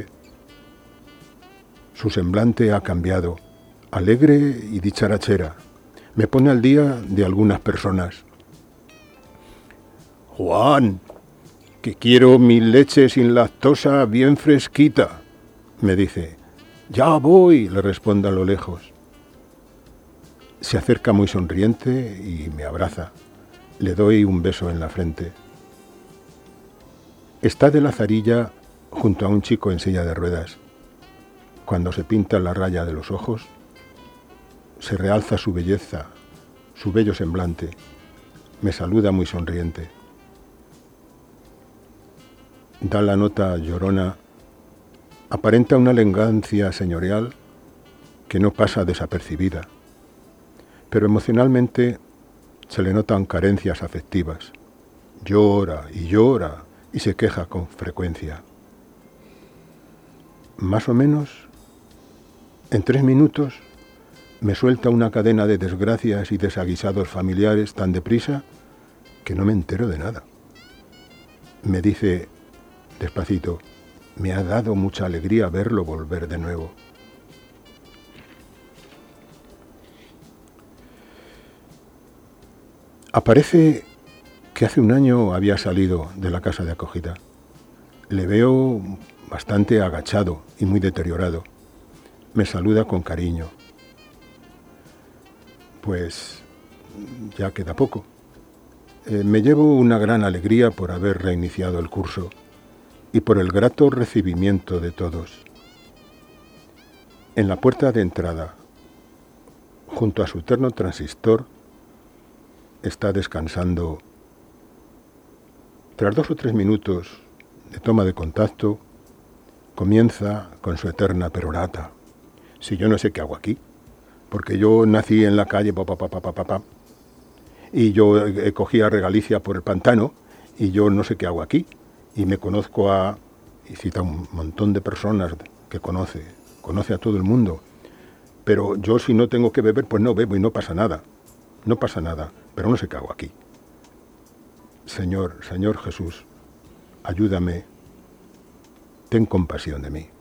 su semblante ha cambiado, alegre y dicharachera. Me pone al día de algunas personas. Juan, que quiero mi leche sin lactosa bien fresquita, me dice. Ya voy, le respondo a lo lejos. Se acerca muy sonriente y me abraza. Le doy un beso en la frente. Está de lazarilla junto a un chico en silla de ruedas. Cuando se pinta la raya de los ojos, se realza su belleza, su bello semblante. Me saluda muy sonriente. Da la nota llorona, aparenta una elegancia señorial que no pasa desapercibida, pero emocionalmente se le notan carencias afectivas. Llora y llora y se queja con frecuencia. Más o menos, en tres minutos, me suelta una cadena de desgracias y desaguisados familiares tan deprisa que no me entero de nada. Me dice despacito, me ha dado mucha alegría verlo volver de nuevo. Aparece que hace un año había salido de la casa de acogida. Le veo bastante agachado y muy deteriorado. Me saluda con cariño. Pues ya queda poco. Eh, me llevo una gran alegría por haber reiniciado el curso y por el grato recibimiento de todos. En la puerta de entrada, junto a su terno transistor, está descansando. Tras dos o tres minutos de toma de contacto, comienza con su eterna perorata. Si yo no sé qué hago aquí, porque yo nací en la calle, pa, pa, pa, pa, pa, pa, y yo eh, cogía regalicia por el pantano, y yo no sé qué hago aquí, y me conozco a, y cita un montón de personas que conoce, conoce a todo el mundo, pero yo si no tengo que beber, pues no bebo y no pasa nada, no pasa nada, pero no sé qué hago aquí. Señor, Señor Jesús, ayúdame, ten compasión de mí.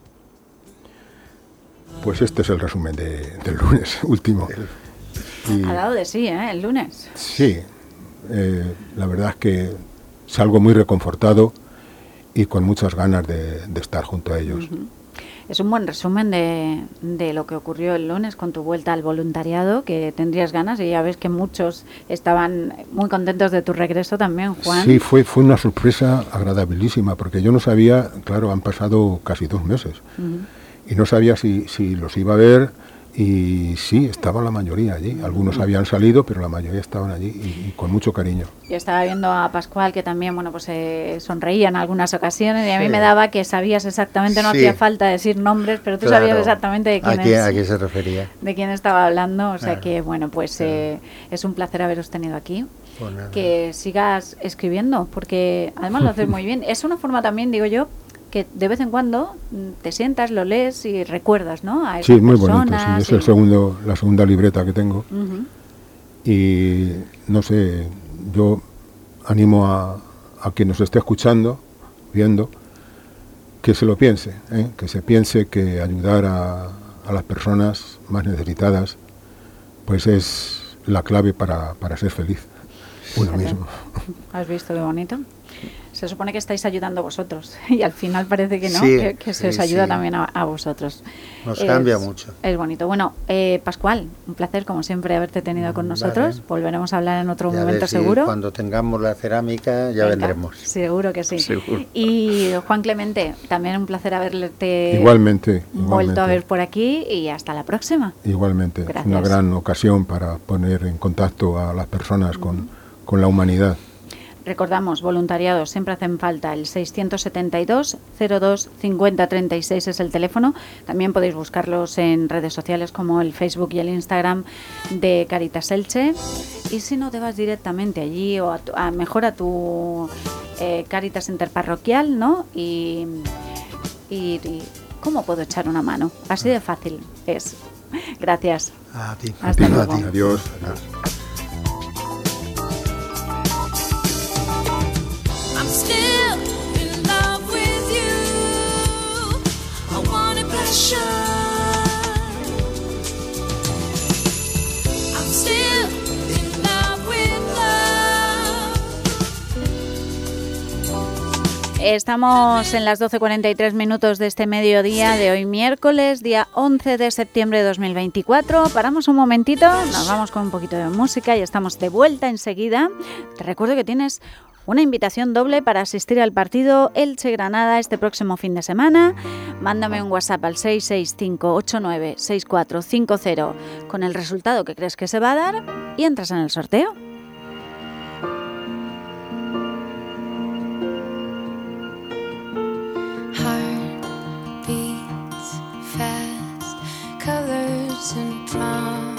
Pues este es el resumen de, del lunes último. Y, ha dado de sí, ¿eh? El lunes. Sí, eh, la verdad es que salgo muy reconfortado y con muchas ganas de, de estar junto a ellos. Uh-huh. Es un buen resumen de, de lo que ocurrió el lunes con tu vuelta al voluntariado, que tendrías ganas, y ya ves que muchos estaban muy contentos de tu regreso también, Juan. Sí, fue, fue una sorpresa agradabilísima, porque yo no sabía, claro, han pasado casi dos meses, uh-huh. y no sabía si, si los iba a ver, y sí, estaba la mayoría allí. Algunos habían salido, pero la mayoría estaban allí, y, y con mucho cariño. Yo estaba viendo a Pascual, que también, bueno, pues eh, sonreía en algunas ocasiones, y a mí sí. me daba que sabías exactamente, no sí. hacía falta decir nombres, pero tú claro. sabías exactamente de quién, ¿A quién, es, a quién se refería? De quién estaba hablando, o sea claro. que, bueno, pues claro. eh, es un placer haberos tenido aquí. Pues que sigas escribiendo, porque además lo haces muy bien. Es una forma también, digo yo, que de vez en cuando te sientas, lo lees y recuerdas, ¿no? A esas sí, muy personas, bonito, sí, es y... el segundo, la segunda libreta que tengo. Uh-huh. Y no sé, yo animo a, a quien nos esté escuchando, viendo, que se lo piense, ¿eh? que se piense que ayudar a, a las personas más necesitadas, pues es la clave para, para ser feliz uno ¿Sí? mismo. ¿Has visto qué bonito? Se supone que estáis ayudando a vosotros y al final parece que no, sí, que, que se os sí, ayuda sí. también a, a vosotros. Nos es, cambia mucho. Es bonito. Bueno, eh, Pascual, un placer como siempre haberte tenido con nosotros. Vale. Volveremos a hablar en otro ya momento ver si seguro. Cuando tengamos la cerámica ya Venga, vendremos. Seguro que sí. Seguro. Y Juan Clemente, también un placer haberte igualmente, vuelto igualmente. a ver por aquí y hasta la próxima. Igualmente, Gracias. Una gran ocasión para poner en contacto a las personas con, uh-huh. con la humanidad. Recordamos, voluntariados, siempre hacen falta. El seiscientos setenta y dos, cero dos, cincuenta, treinta y seis es el teléfono. También podéis buscarlos en redes sociales como el Facebook y el Instagram de Caritas Elche. Y si no, te vas directamente allí o a, tu, a mejor a tu eh, Caritas interparroquial, ¿no? Y, y, y ¿cómo puedo echar una mano? Así de fácil es. Gracias. A ti. Hasta a ti, luego. A ti. Adiós. Adiós. Estamos en las doce cuarenta y tres minutos de este mediodía de hoy miércoles, día once de septiembre de dos mil veinticuatro. Paramos un momentito, nos vamos con un poquito de música y estamos de vuelta enseguida. Te recuerdo que tienes una invitación doble para asistir al partido Elche-Granada este próximo fin de semana. Mándame un WhatsApp al seis seis cinco ocho nueve seis cuatro cinco cero con el resultado que crees que se va a dar y entras en el sorteo. And promises,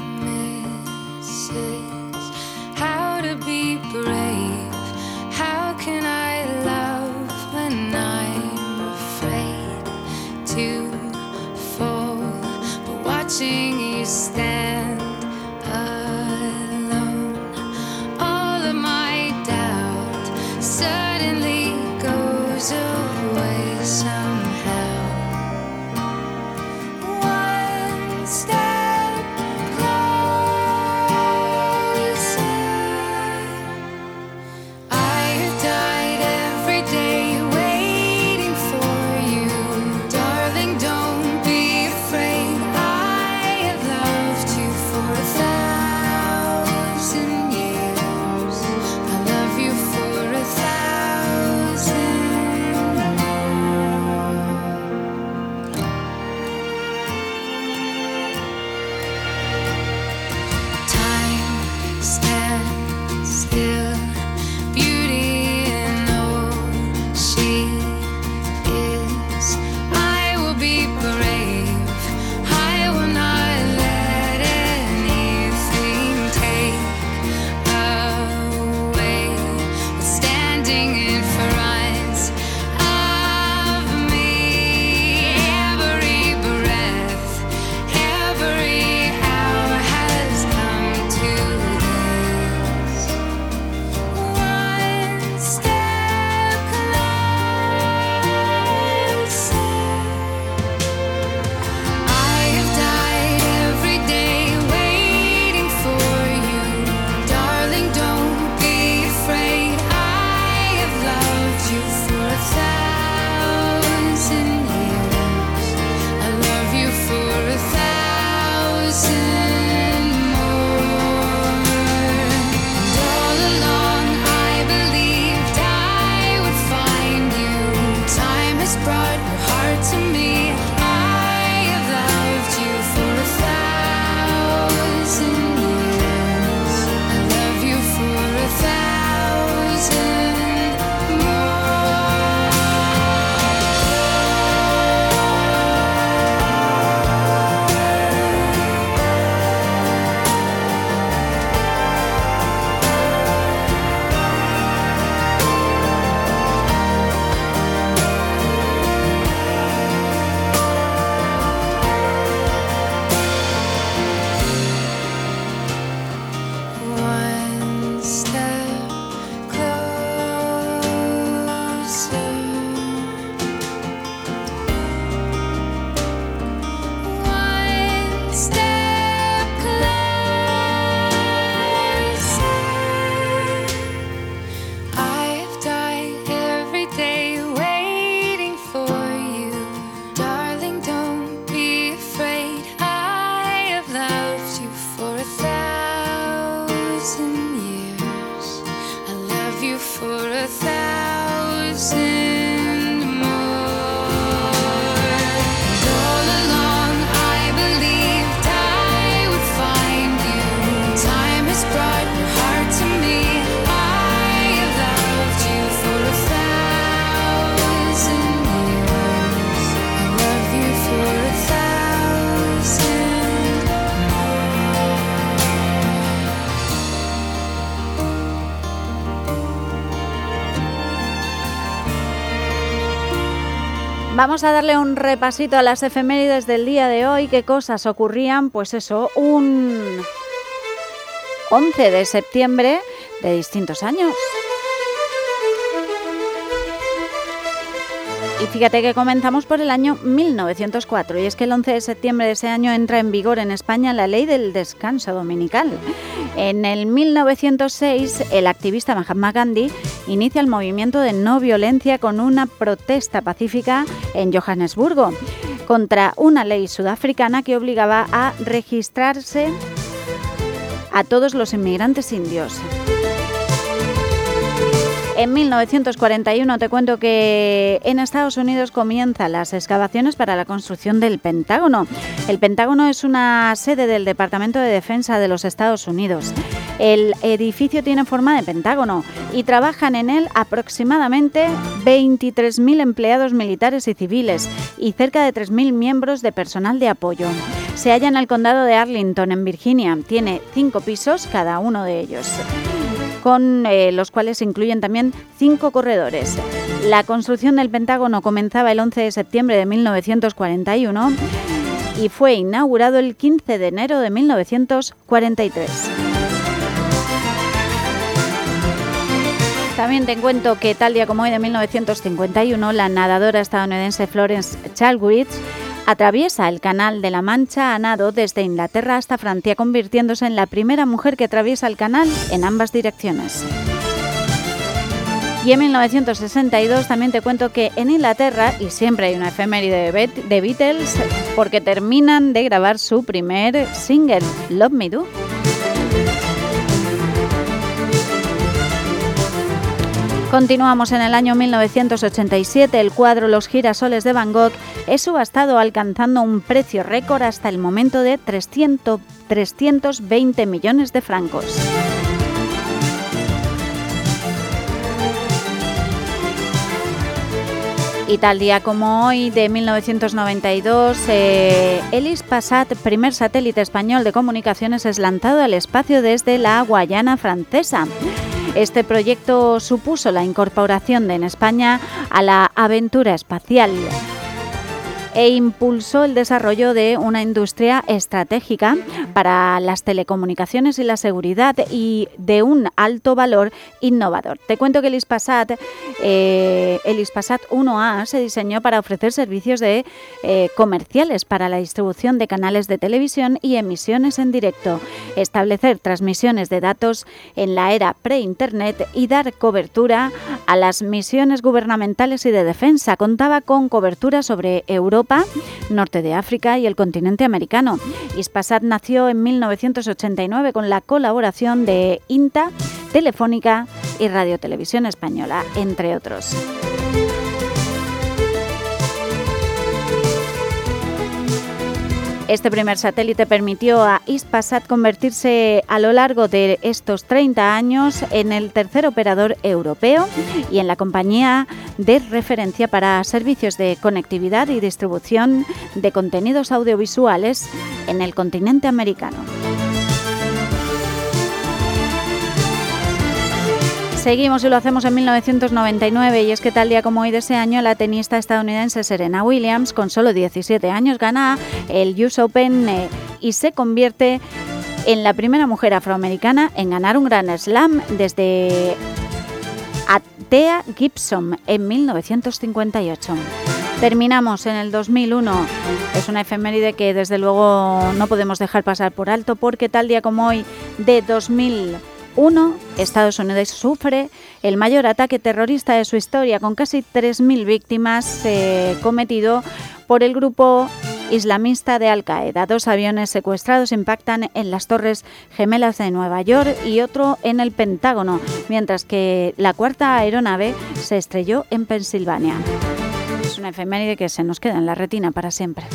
how to be brave, how can I love when I'm afraid to fall, but watching you stand alone. Vamos a darle un repasito a las efemérides del día de hoy. ¿Qué cosas ocurrían? Pues eso, un once de septiembre de distintos años. Y fíjate que comenzamos por el año mil novecientos cuatro, y es que el once de septiembre de ese año entra en vigor en España la ley del descanso dominical. En el mil novecientos seis, el activista Mahatma Gandhi inicia el movimiento de no violencia con una protesta pacífica en Johannesburgo contra una ley sudafricana que obligaba a registrarse a todos los inmigrantes indios. En mil novecientos cuarenta y uno te cuento que en Estados Unidos comienzan las excavaciones para la construcción del Pentágono. El Pentágono es una sede del Departamento de Defensa de los Estados Unidos. El edificio tiene forma de pentágono y trabajan en él aproximadamente veintitrés mil empleados militares y civiles y cerca de tres mil miembros de personal de apoyo. Se halla en el condado de Arlington, en Virginia. Tiene cinco pisos cada uno de ellos, con eh, los cuales se incluyen también cinco corredores. La construcción del Pentágono comenzaba el once de septiembre de mil novecientos cuarenta y uno y fue inaugurado el quince de enero de mil novecientos cuarenta y tres. También te cuento que tal día como hoy de mil novecientos cincuenta y uno, la nadadora estadounidense Florence Chalkridge atraviesa el Canal de la Mancha a nado desde Inglaterra hasta Francia, convirtiéndose en la primera mujer que atraviesa el canal en ambas direcciones. Y en mil novecientos sesenta y dos también te cuento que en Inglaterra, y siempre hay una efeméride de, de Beatles, porque terminan de grabar su primer single, Love Me Do. Continuamos en el año mil novecientos ochenta y siete. El cuadro Los girasoles de Van Gogh es subastado alcanzando un precio récord hasta el momento de trescientos, trescientos veinte millones de francos. Y tal día como hoy de mil novecientos noventa y dos, eh, el Hispasat, primer satélite español de comunicaciones, es lanzado al espacio desde la Guayana Francesa. Este proyecto supuso la incorporación de en España a la aventura espacial e impulsó el desarrollo de una industria estratégica para las telecomunicaciones y la seguridad y de un alto valor innovador. Te cuento que el Hispasat, eh, el Hispasat uno A se diseñó para ofrecer servicios de eh, comerciales para la distribución de canales de televisión y emisiones en directo, establecer transmisiones de datos en la era pre-internet y dar cobertura a las misiones gubernamentales y de defensa. Contaba con cobertura sobre Europa, norte de África y el continente americano. Hispasat nació en mil novecientos ochenta y nueve con la colaboración de INTA, Telefónica y Radio Televisión Española, entre otros. Este primer satélite permitió a Hispasat convertirse a lo largo de estos treinta años en el tercer operador europeo y en la compañía de referencia para servicios de conectividad y distribución de contenidos audiovisuales en el continente americano. Seguimos y lo hacemos en mil novecientos noventa y nueve, y es que tal día como hoy de ese año la tenista estadounidense Serena Williams, con solo diecisiete años, gana el U S Open eh, y se convierte en la primera mujer afroamericana en ganar un Grand Slam desde Athea Gibson en mil novecientos cincuenta y ocho. Terminamos en el dos mil uno. Es una efeméride que desde luego no podemos dejar pasar por alto, porque tal día como hoy de dos mil uno, Estados Unidos sufre el mayor ataque terrorista de su historia, con casi tres mil víctimas eh, cometido por el grupo islamista de Al-Qaeda. Dos aviones secuestrados impactan en las Torres Gemelas de Nueva York y otro en el Pentágono, mientras que la cuarta aeronave se estrelló en Pensilvania. Es una efeméride que se nos queda en la retina para siempre.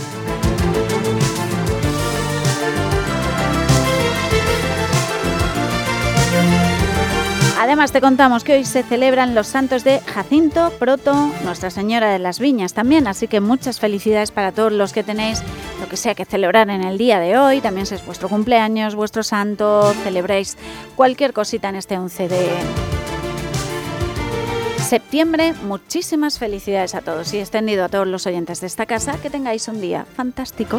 Además te contamos que hoy se celebran los santos de Jacinto, Proto, Nuestra Señora de las Viñas también, así que muchas felicidades para todos los que tenéis lo que sea que celebrar en el día de hoy. También si es vuestro cumpleaños, vuestro santo, celebréis cualquier cosita en este once de septiembre. Muchísimas felicidades a todos y extendido a todos los oyentes de esta casa. Que tengáis un día fantástico.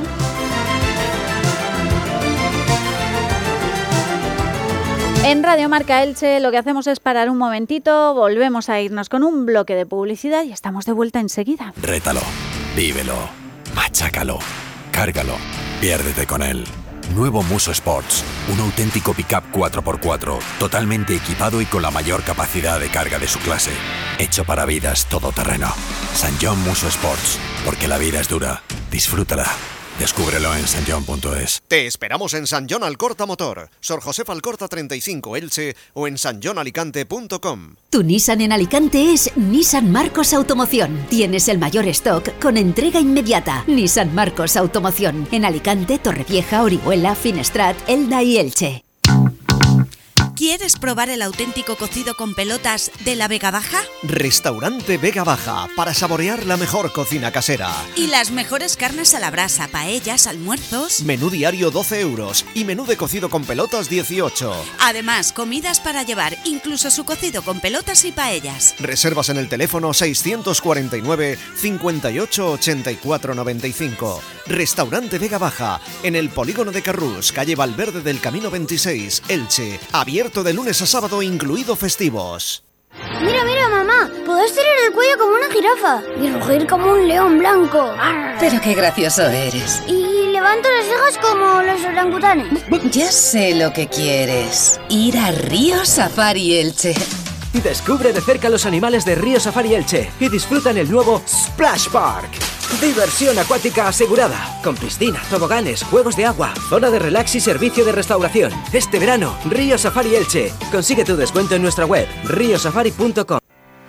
En Radio Marca Elche lo que hacemos es parar un momentito, volvemos a irnos con un bloque de publicidad y estamos de vuelta enseguida. Rétalo, vívelo, machácalo, cárgalo, piérdete con él. Nuevo Muso Sports, un auténtico pick-up cuatro por cuatro, totalmente equipado y con la mayor capacidad de carga de su clase. Hecho para vidas todoterreno. San John Muso Sports, porque la vida es dura. Disfrútala. Descúbrelo en san john punto es. Te esperamos en San John Alcorta Motor, Sor José Alcorta treinta y cinco Elche o en san john alicante punto com. Tu Nissan en Alicante es Nissan Marcos Automoción. Tienes el mayor stock con entrega inmediata. Nissan Marcos Automoción en Alicante, Torrevieja, Orihuela, Finestrat, Elda y Elche. ¿Quieres probar el auténtico cocido con pelotas de la Vega Baja? Restaurante Vega Baja, para saborear la mejor cocina casera. Y las mejores carnes a la brasa, paellas, almuerzos. Menú diario doce euros y menú de cocido con pelotas dieciocho. Además, comidas para llevar, incluso su cocido con pelotas y paellas. Reservas en el teléfono seiscientos cuarenta y nueve, cincuenta y ocho, ochenta y cuatro noventa y cinco. Restaurante Vega Baja, en el polígono de Carrús, calle Valverde del Camino veintiséis, Elche. Abierto de lunes a sábado, incluido festivos. Mira, mira, mamá, puedo estirar el cuello como una jirafa y rugir como un león blanco. Pero qué gracioso eres. Y levanto las cejas como los orangutanes. Ya sé lo que quieres. Ir a Río Safari Elche. Descubre de cerca los animales de Río Safari Elche y disfruta en el nuevo Splash Park. Diversión acuática asegurada, con piscina, toboganes, juegos de agua, zona de relax y servicio de restauración. Este verano, Río Safari Elche. Consigue tu descuento en nuestra web, río safari punto com.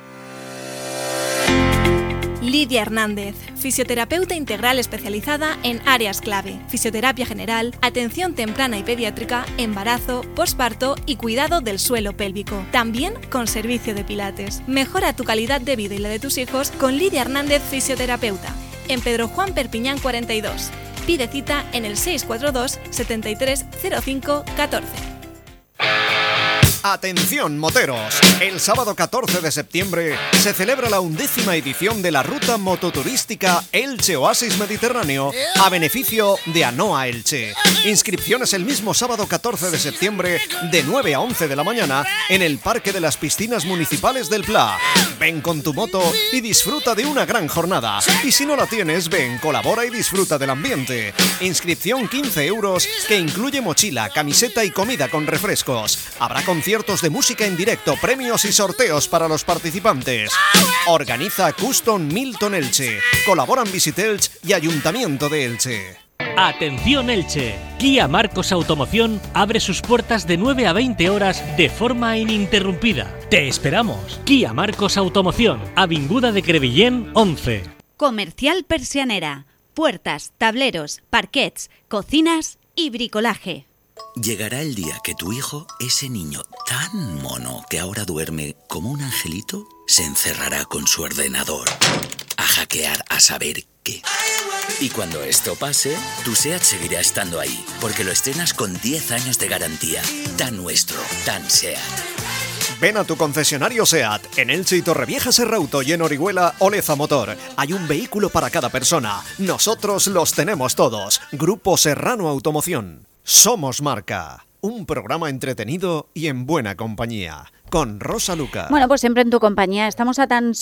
Lidia Hernández, fisioterapeuta integral especializada en áreas clave, fisioterapia general, atención temprana y pediátrica, embarazo, posparto y cuidado del suelo pélvico. También con servicio de pilates. Mejora tu calidad de vida y la de tus hijos con Lidia Hernández, fisioterapeuta. En Pedro Juan Perpiñán cuarenta y dos. Pide cita en el seis cuatro dos, setenta y tres, cero cinco, catorce. Atención moteros, el sábado catorce de septiembre se celebra la undécima edición de la ruta mototurística Elche Oasis Mediterráneo a beneficio de ANOA Elche. Inscripciones el mismo sábado catorce de septiembre de nueve a once de la mañana en el Parque de las Piscinas Municipales del Pla. Ven con tu moto y disfruta de una gran jornada. Y si no la tienes, ven, colabora y disfruta del ambiente. Inscripción quince euros que incluye mochila, camiseta y comida con refrescos. Habrá conciertos de música en directo, premios y sorteos para los participantes. Organiza Custom Milton Elche. Colaboran Visit Elche y Ayuntamiento de Elche. Atención Elche, Kia Marcos Automoción abre sus puertas de nueve a veinte horas de forma ininterrumpida. Te esperamos. Kia Marcos Automoción, Avinguda de Crevillén once. Comercial Persianera, puertas, tableros, parquets, cocinas y bricolaje. Llegará el día que tu hijo, ese niño tan mono que ahora duerme como un angelito, se encerrará con su ordenador a hackear a saber qué. Y cuando esto pase, tu SEAT seguirá estando ahí, porque lo estrenas con diez años de garantía. Tan nuestro, tan SEAT. Ven a tu concesionario SEAT, en Elche y Torrevieja Serrauto y en Orihuela Oleza Motor. Hay un vehículo para cada persona. Nosotros los tenemos todos. Grupo Serrano Automoción. Somos Marca, un programa entretenido y en buena compañía, con Rosa Luca. Bueno, pues siempre en tu compañía. Estamos a tan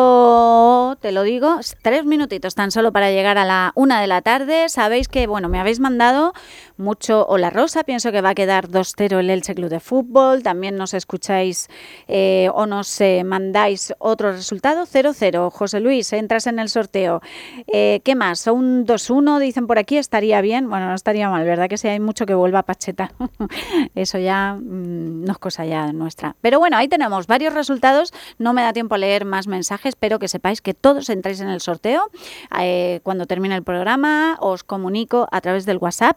solo, te lo digo, tres minutitos tan solo para llegar a la una de la tarde. Sabéis que, bueno, me habéis mandado mucho Hola Rosa, pienso que va a quedar dos cero el Elche Club de Fútbol. También nos escucháis eh, o nos eh, mandáis otro resultado, cero cero. José Luis, entras en el sorteo. Eh, ¿Qué más? Un dos uno, dicen por aquí, estaría bien. Bueno, no estaría mal, ¿verdad? Que si hay mucho que vuelva a Pacheta. Eso ya mmm, no es cosa ya nuestra. Pero bueno, ahí tenemos varios resultados. No me da tiempo a leer más mensajes, pero que sepáis que todos entráis en el sorteo. Eh, cuando termine el programa os comunico a través del WhatsApp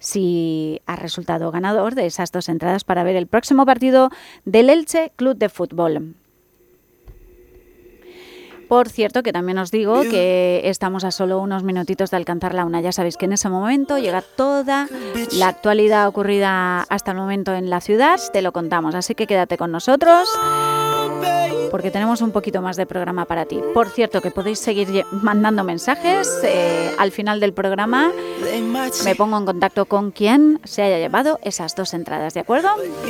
si ha resultado ganador de esas dos entradas para ver el próximo partido del Elche Club de Fútbol. Por cierto, que también os digo que estamos a solo unos minutitos de alcanzar la una. Ya sabéis que en ese momento llega toda la actualidad ocurrida hasta el momento en la ciudad, te lo contamos, así que quédate con nosotros porque tenemos un poquito más de programa para ti. Por cierto, que podéis seguir mandando mensajes eh, al final del programa. Me pongo en contacto con quien se haya llevado esas dos entradas, ¿de acuerdo?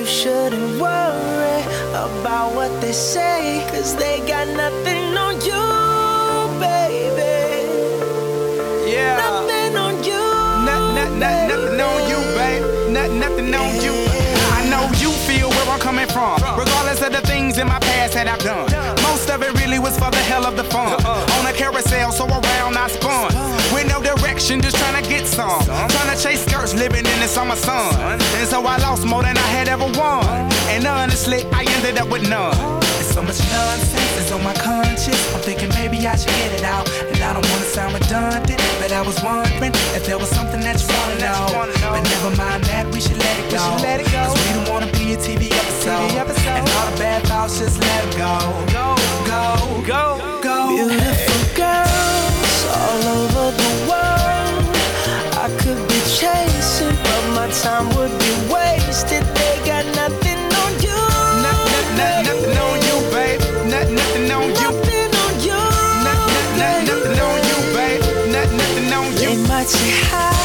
I'm coming from, regardless of the things in my past that I've done. Most of it really was for the hell of the fun. On a carousel, so around I spun. With no direction, just trying to get some. Trying to chase skirts, living in the summer sun. And so I lost more than I had ever won. And honestly, I ended up with none. There's so much nonsense is on my conscience. I'm thinking maybe I should get it out. And I don't wanna sound redundant, but I was wondering if there was something that you wanna know. But never mind that, we should let it go. Cause we don't wanna be a T V episode. And all the bad thoughts, just let them go. Go, go, go, go. Beautiful girls all over the world. I could be chasing, but my time would be wasted. They got nothing on you. Nothing, nothing, nothing on you, babe. Nothing, nothing on you. Nothing on you. Nothing, nothing, nothing on you, babe. Nothing, nothing on you. They might say hi,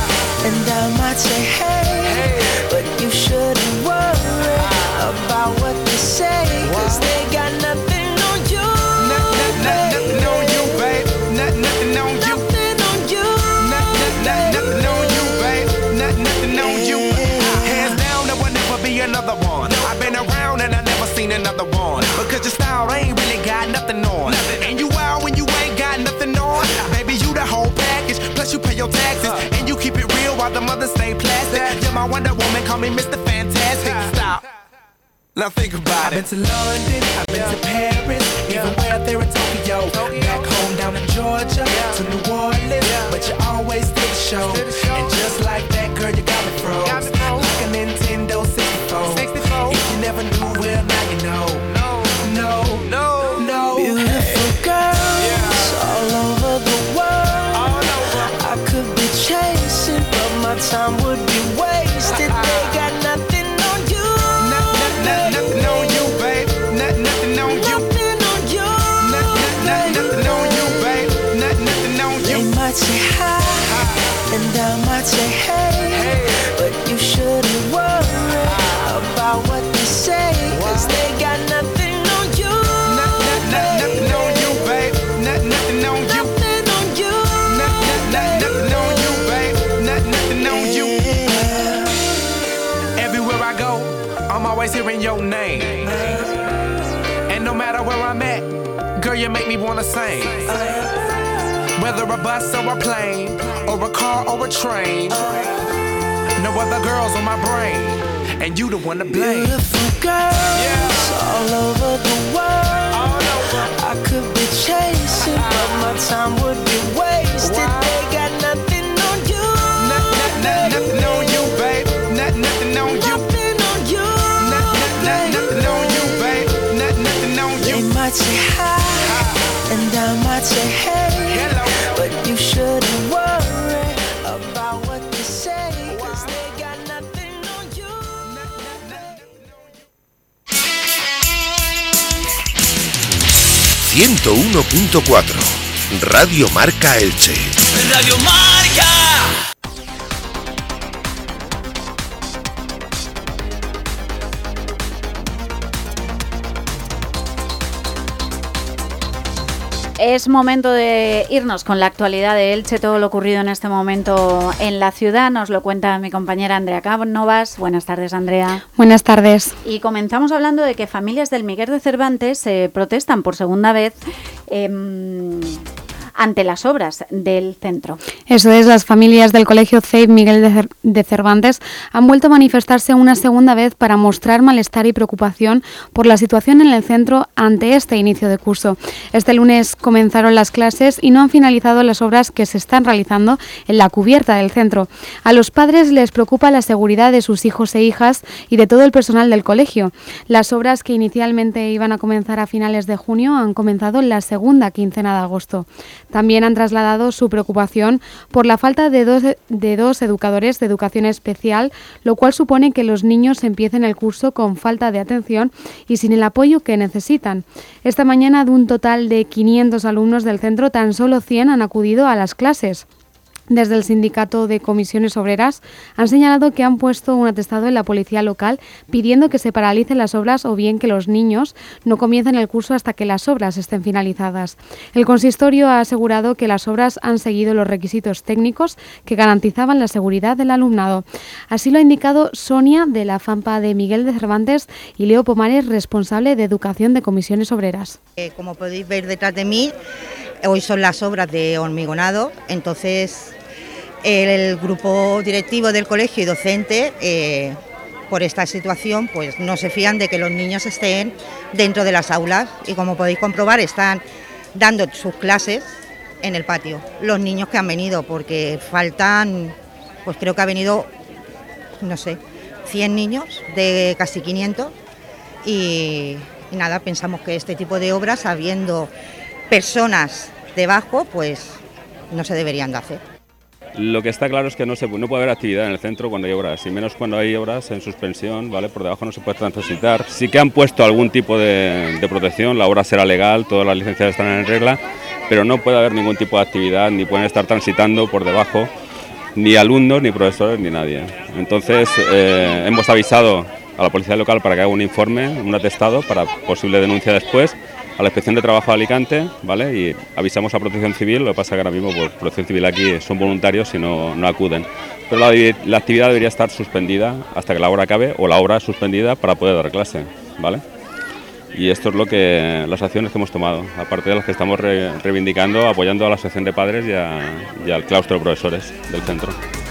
and I might say hey, but you shouldn't worry about what they say, cause they got nothing on you. Nothing, nothing on you, babe. Nothing, nothing on you. Nothing on you. Nothing, nothing on you, babe. Nothing, nothing on you. Hands down, there will never be another one. I've been around and I never seen another one. Because your style ain't really got nothing on. And you out when you ain't got nothing on. Baby, you the whole package. Plus you pay your taxes. And you keep it real while the mothers stay plastic. You're my Wonder Woman, call me Mister Fantastic. Stop. Now think about it. I've been to London, I've been to Paris, even where there in Tokyo. Back home down in Georgia, to New Orleans, but you always did the show. And just like that, girl, you got me froze. Like a Nintendo sixty-four. If you never knew, well, now you know. No, no, no. Beautiful girls all over the world. I could be chasing, but my time would be wasted. They got nothing. Nothing on you, babe. Nothing, nothing on you. Nothing on you. Nothing, nothing on you, babe. Nothing, nothing on you. They might say hi, and I might say hey, but you shouldn't worry about what they say, cause they got nothing on you. Nothing on you, babe. Nothing on you. Nothing on you. Nothing on you, babe. Nothing on you. Everywhere I go, I'm always hearing your name. And no matter where I'm at, girl, you make me wanna sing. Whether a bus or a plane, or a car or a train, no other girls on my brain, and you the one to blame. Beautiful girls yeah. all over the world. I could be chasing, but my time would be wasted. Wow. They got nothing on you. Nothing, nothing, nothing on you, babe. Nothing, nothing on you. Nothing on you. Nothing, nothing on you, babe. Nothing, nothing on you. They might say hi, hi. and I might say hey. Hello. But you shouldn't worry about what they say, cause they got nothing on you. ciento uno punto cuatro Radio Marca Elche. Radio Marca. Es momento de irnos con la actualidad de Elche, todo lo ocurrido en este momento en la ciudad. Nos lo cuenta mi compañera Andrea Cánovas. Buenas tardes, Andrea. Buenas tardes. Y comenzamos hablando de que familias del Miguel de Cervantes eh, protestan por segunda vez eh, ante las obras del centro. Eso es, las familias del Colegio C E I P Miguel de, Cer- de Cervantes han vuelto a manifestarse una segunda vez para mostrar malestar y preocupación por la situación en el centro ante este inicio de curso. Este lunes comenzaron las clases y no han finalizado las obras que se están realizando en la cubierta del centro. A los padres les preocupa la seguridad de sus hijos e hijas y de todo el personal del colegio. Las obras que inicialmente iban a comenzar a finales de junio han comenzado en la segunda quincena de agosto. También han trasladado su preocupación por la falta de dos, de dos educadores de educación especial, lo cual supone que los niños empiecen el curso con falta de atención y sin el apoyo que necesitan. Esta mañana, de un total de quinientos alumnos del centro, tan solo cien han acudido a las clases. Desde el Sindicato de Comisiones Obreras han señalado que han puesto un atestado en la policía local pidiendo que se paralicen las obras o bien que los niños no comiencen el curso hasta que las obras estén finalizadas. El consistorio ha asegurado que las obras han seguido los requisitos técnicos que garantizaban la seguridad del alumnado. Así lo ha indicado Sonia, de la FAMPA de Miguel de Cervantes, y Leo Pomares, responsable de Educación de Comisiones Obreras. Eh, como podéis ver detrás de mí, hoy son las obras de hormigonado, entonces el grupo directivo del colegio y docente, eh, por esta situación, pues no se fían de que los niños estén dentro de las aulas y, como podéis comprobar, están dando sus clases en el patio. Los niños que han venido, porque faltan, pues creo que ha venido, no sé, cien niños de casi quinientos y, y nada, pensamos que este tipo de obras, habiendo personas debajo, pues no se deberían de hacer. Lo que está claro es que no, se, no puede haber actividad en el centro cuando hay obras, y menos cuando hay obras en suspensión, ¿vale? Por debajo no se puede transitar. Sí que han puesto algún tipo de, de protección, la obra será legal, todas las licencias están en regla, pero no puede haber ningún tipo de actividad, ni pueden estar transitando por debajo, ni alumnos, ni profesores, ni nadie. Entonces eh, hemos avisado a la policía local para que haga un informe, un atestado para posible denuncia después, a la Inspección de Trabajo de Alicante, ¿vale? Y avisamos a Protección Civil. Lo que pasa que ahora mismo pues, Protección Civil aquí son voluntarios y no, no acuden. Pero la, la actividad debería estar suspendida hasta que la obra acabe, o la obra suspendida para poder dar clase, ¿vale? Y esto es lo que las acciones que hemos tomado, aparte de las que estamos re, reivindicando, apoyando a la Asociación de Padres y, a, y al claustro de profesores del centro.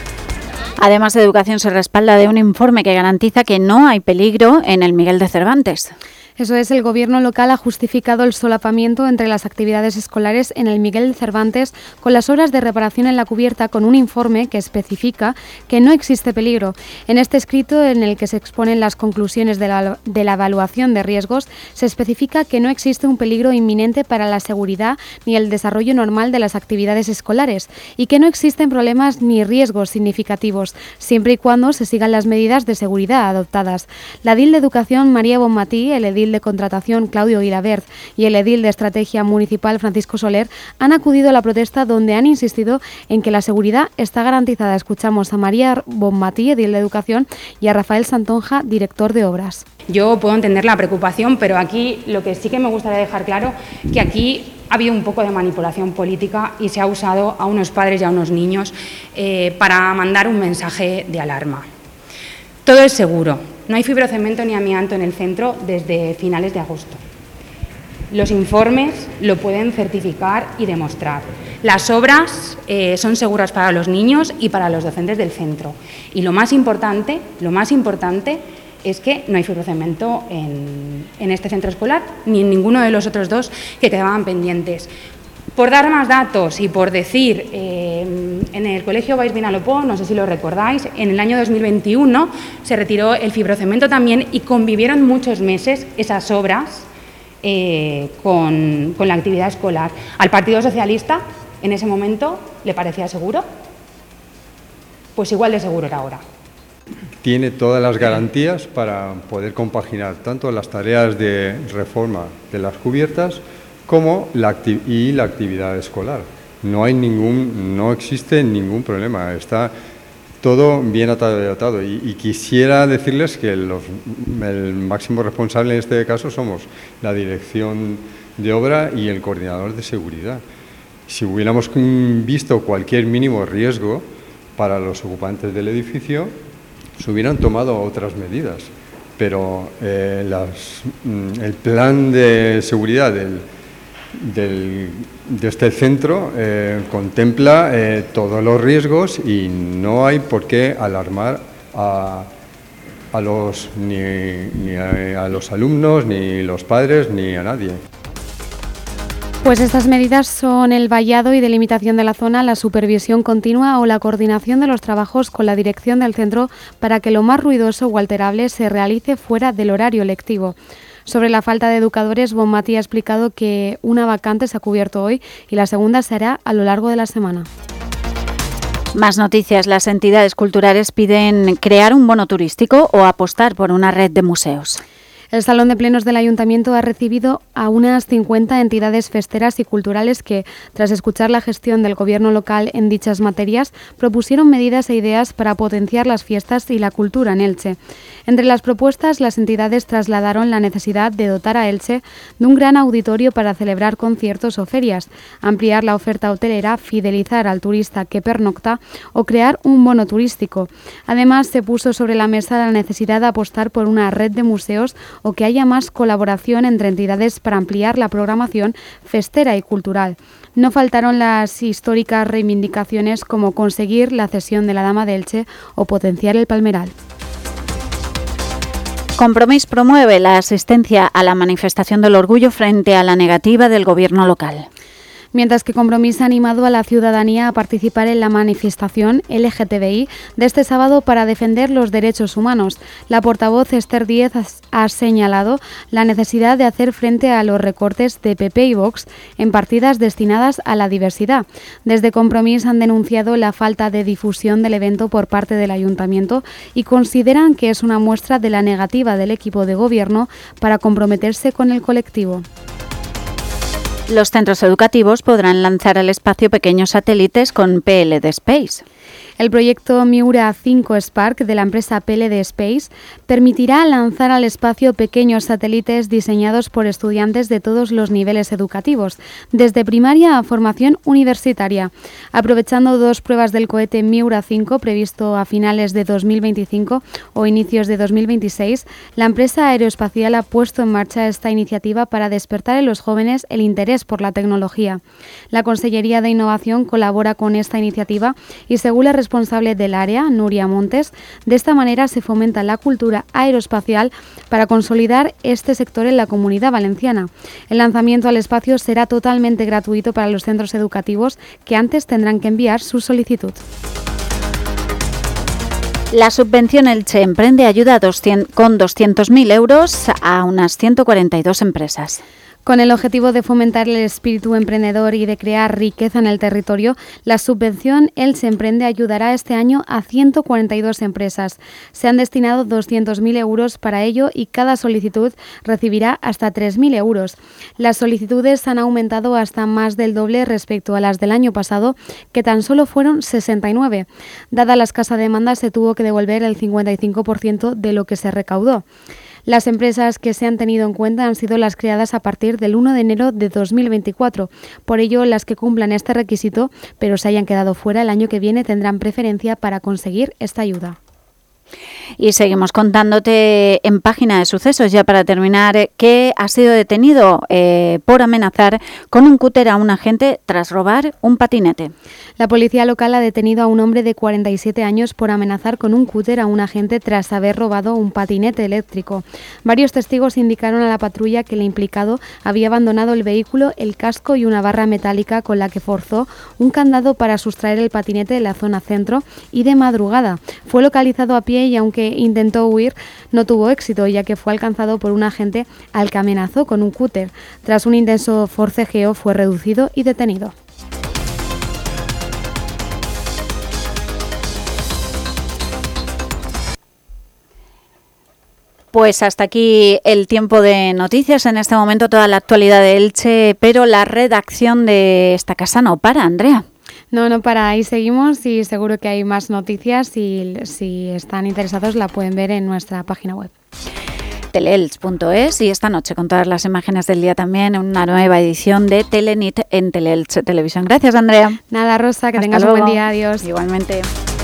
Además, Educación se respalda de un informe que garantiza que no hay peligro en el Miguel de Cervantes. Eso es, el gobierno local ha justificado el solapamiento entre las actividades escolares en el Miguel de Cervantes con las obras de reparación en la cubierta, con un informe que especifica que no existe peligro. En este escrito, en el que se exponen las conclusiones de la, de la evaluación de riesgos, se especifica que no existe un peligro inminente para la seguridad ni el desarrollo normal de las actividades escolares y que no existen problemas ni riesgos significativos, siempre y cuando se sigan las medidas de seguridad adoptadas. La edil de Educación, María Bonmatí, el edil de Contratación, Claudio Guilabert, y el edil de Estrategia Municipal, Francisco Soler, han acudido a la protesta, donde han insistido en que la seguridad está garantizada. Escuchamos a María Bonmatí, edil de Educación, y a Rafael Santonja, director de Obras. Yo puedo entender la preocupación, pero aquí lo que sí que me gustaría dejar claro, que aquí ha habido un poco de manipulación política y se ha usado a unos padres y a unos niños eh, para mandar un mensaje de alarma. Todo es seguro, no hay fibrocemento ni amianto en el centro desde finales de agosto. Los informes lo pueden certificar y demostrar. Las obras eh, son seguras para los niños y para los docentes del centro. Y lo más importante, lo más importante es que no hay fibrocemento en, en este centro escolar ni en ninguno de los otros dos que quedaban pendientes. Por dar más datos y por decir, eh, en el Colegio Baix Vinalopó, no sé si lo recordáis, en el año dos mil veintiuno se retiró el fibrocemento también y convivieron muchos meses esas obras eh, con, con la actividad escolar. Al Partido Socialista, en ese momento, ¿le parecía seguro? Pues igual de seguro era ahora. Tiene todas las garantías para poder compaginar tanto las tareas de reforma de las cubiertas como la y la actividad escolar. No hay ningún, no existe ningún problema, está todo bien atado y atado. Y, y quisiera decirles que los, el máximo responsable en este caso somos la dirección de obra y el coordinador de seguridad. Si hubiéramos visto cualquier mínimo riesgo para los ocupantes del edificio, se hubieran tomado otras medidas. Pero eh, las, el plan de seguridad del del, de este centro eh, contempla eh, todos los riesgos y no hay por qué alarmar a, a los, ni, ni a, a los alumnos, ni los padres, ni a nadie. Pues estas medidas son el vallado y delimitación de la zona, la supervisión continua o la coordinación de los trabajos con la dirección del centro para que lo más ruidoso o alterable se realice fuera del horario lectivo. Sobre la falta de educadores, Bonmatí ha explicado que una vacante se ha cubierto hoy y la segunda se hará a lo largo de la semana. Más noticias. Las entidades culturales piden crear un bono turístico o apostar por una red de museos. El Salón de Plenos del Ayuntamiento ha recibido a unas cincuenta entidades festeras y culturales que, tras escuchar la gestión del Gobierno local en dichas materias, propusieron medidas e ideas para potenciar las fiestas y la cultura en Elche. Entre las propuestas, las entidades trasladaron la necesidad de dotar a Elche de un gran auditorio para celebrar conciertos o ferias, ampliar la oferta hotelera, fidelizar al turista que pernocta o crear un bono turístico. Además, se puso sobre la mesa la necesidad de apostar por una red de museos o que haya más colaboración entre entidades para ampliar la programación festera y cultural. No faltaron las históricas reivindicaciones como conseguir la cesión de la Dama de Elche o potenciar el Palmeral. Compromís promueve la asistencia a la manifestación del orgullo frente a la negativa del Gobierno local. Mientras que Compromís ha animado a la ciudadanía a participar en la manifestación L G T B I de este sábado para defender los derechos humanos. La portavoz Esther Díez ha señalado la necesidad de hacer frente a los recortes de P P y Vox en partidas destinadas a la diversidad. Desde Compromís han denunciado la falta de difusión del evento por parte del Ayuntamiento y consideran que es una muestra de la negativa del equipo de gobierno para comprometerse con el colectivo. Los centros educativos podrán lanzar al espacio pequeños satélites con P L D Space. El proyecto Miura cinco Spark de la empresa P L D Space permitirá lanzar al espacio pequeños satélites diseñados por estudiantes de todos los niveles educativos, desde primaria a formación universitaria. Aprovechando dos pruebas del cohete Miura cinco previsto a finales de dos mil veinticinco o inicios de dos mil veintiséis, la empresa aeroespacial ha puesto en marcha esta iniciativa para despertar en los jóvenes el interés por la tecnología. La Consellería de Innovación colabora con esta iniciativa y, según la responsable del área, Nuria Montes, de esta manera se fomenta la cultura aeroespacial para consolidar este sector en la Comunidad Valenciana. El lanzamiento al espacio será totalmente gratuito para los centros educativos, que antes tendrán que enviar su solicitud. La subvención Elche Emprende ayuda con doscientos mil euros a unas ciento cuarenta y dos empresas. Con el objetivo de fomentar el espíritu emprendedor y de crear riqueza en el territorio, la subvención Elche Emprende ayudará este año a ciento cuarenta y dos empresas. Se han destinado doscientos mil euros para ello y cada solicitud recibirá hasta tres mil euros. Las solicitudes han aumentado hasta más del doble respecto a las del año pasado, que tan solo fueron sesenta y nueve. Dada la escasa demanda, se tuvo que devolver el cincuenta y cinco por ciento de lo que se recaudó. Las empresas que se han tenido en cuenta han sido las creadas a partir del uno de enero de dos mil veinticuatro. Por ello, las que cumplan este requisito, pero se hayan quedado fuera el año que viene, tendrán preferencia para conseguir esta ayuda. Y seguimos contándote en página de sucesos, ya para terminar, que ha sido detenido eh, por amenazar con un cúter a un agente tras robar un patinete. La policía local ha detenido a un hombre de cuarenta y siete años por amenazar con un cúter a un agente tras haber robado un patinete eléctrico. Varios testigos indicaron a la patrulla que el implicado había abandonado el vehículo, el casco y una barra metálica con la que forzó un candado para sustraer el patinete de la zona centro y de madrugada. Fue localizado a pie y, aunque intentó huir, no tuvo éxito, ya que fue alcanzado por un agente al que amenazó con un cúter. Tras un intenso forcejeo, fue reducido y detenido. Pues hasta aquí el tiempo de noticias. En este momento toda la actualidad de Elche, pero la redacción de esta casa no para, Andrea. No, no para, ahí seguimos y seguro que hay más noticias y si están interesados la pueden ver en nuestra página web. teleelch punto es y esta noche con todas las imágenes del día también en una nueva edición de Telenit en Teleelch Televisión. Gracias, Andrea. Nada, Rosa, que Hasta tengas luego. un buen día. Adiós. Igualmente.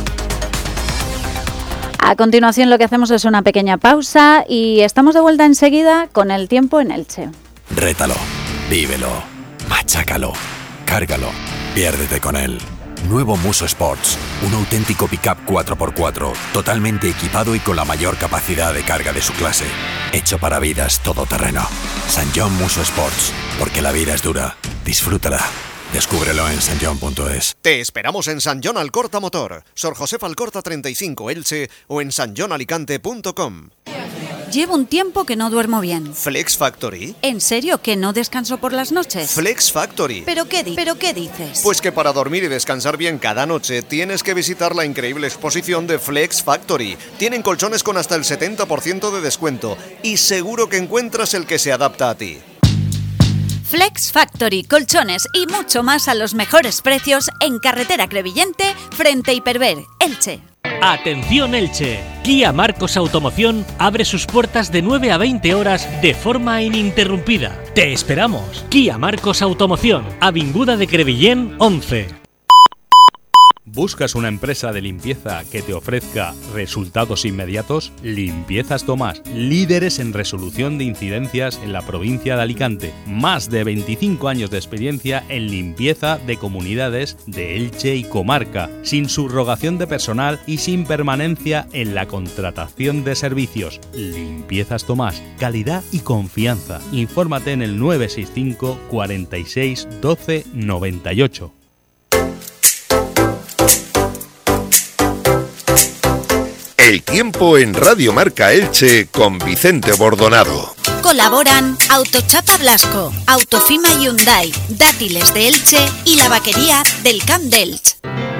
A continuación lo que hacemos es una pequeña pausa y estamos de vuelta enseguida con el tiempo en Elche. Rétalo, vívelo, machácalo, cárgalo, piérdete con él. Nuevo Muso Sports, un auténtico pick-up cuatro por cuatro, totalmente equipado y con la mayor capacidad de carga de su clase. Hecho para vidas todoterreno. Sanyong Muso Sports, porque la vida es dura. Disfrútala. Descúbrelo en sanyong punto es. Te esperamos en Sanyong Alcorta Motor, Sor José Alcorta treinta y cinco Elche o en sanyong alicante punto com. Llevo un tiempo que no duermo bien. ¿Flex Factory? ¿En serio que no descanso por las noches? Flex Factory. ¿Pero qué, di- ¿Pero qué dices? Pues que para dormir y descansar bien cada noche tienes que visitar la increíble exposición de Flex Factory. Tienen colchones con hasta el setenta por ciento de descuento y seguro que encuentras el que se adapta a ti. Flex Factory, colchones y mucho más a los mejores precios en carretera Crevillente, frente a Hiperver, Elche. Atención Elche, Kia Marcos Automoción abre sus puertas de nueve a veinte horas de forma ininterrumpida. Te esperamos. Kia Marcos Automoción, Avinguda de Crevillent once. ¿Buscas una empresa de limpieza que te ofrezca resultados inmediatos? Limpiezas Tomás, líderes en resolución de incidencias en la provincia de Alicante. Más de veinticinco años de experiencia en limpieza de comunidades de Elche y comarca, sin subrogación de personal y sin permanencia en la contratación de servicios. Limpiezas Tomás, calidad y confianza. Infórmate en el nueve seis cinco, cuarenta y seis, doce, noventa y ocho. El tiempo en Radio Marca Elche con Vicente Bordonado. Colaboran Autochapa Blasco, Autofima Hyundai, Dátiles de Elche y la vaquería del Camp d'Elche.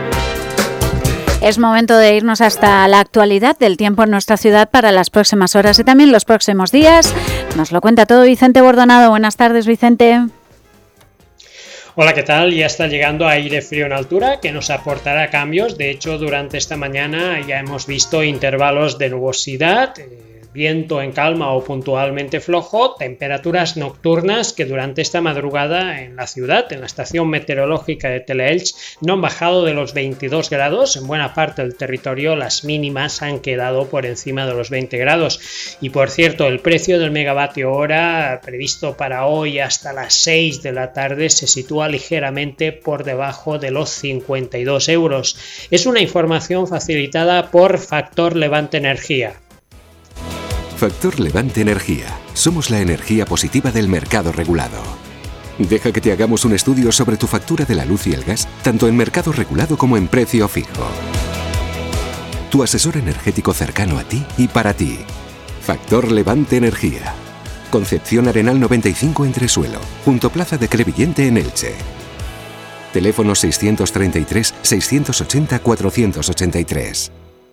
Es momento de irnos hasta la actualidad del tiempo en nuestra ciudad para las próximas horas y también los próximos días. Nos lo cuenta todo Vicente Bordonado. Buenas tardes, Vicente. Hola, ¿qué tal? Ya está llegando aire frío en altura que nos aportará cambios. De hecho, durante esta mañana ya hemos visto intervalos de nubosidad, eh, viento en calma o puntualmente flojo, temperaturas nocturnas que durante esta madrugada en la ciudad, en la estación meteorológica de Teleelch, no han bajado de los veintidós grados. En buena parte del territorio las mínimas han quedado por encima de los veinte grados. Y por cierto, el precio del megavatio hora previsto para hoy hasta las seis de la tarde se sitúa ligeramente por debajo de los cincuenta y dos euros. Es una información facilitada por Factor Levante Energía. Factor Levante Energía. Somos la energía positiva del mercado regulado. Deja que te hagamos un estudio sobre tu factura de la luz y el gas, tanto en mercado regulado como en precio fijo. Tu asesor energético cercano a ti y para ti. Factor Levante Energía. Concepción Arenal noventa y cinco Entresuelo, junto Plaza de Crevillente en Elche. Teléfono seiscientos treinta y tres, seiscientos ochenta, cuatrocientos ochenta y tres.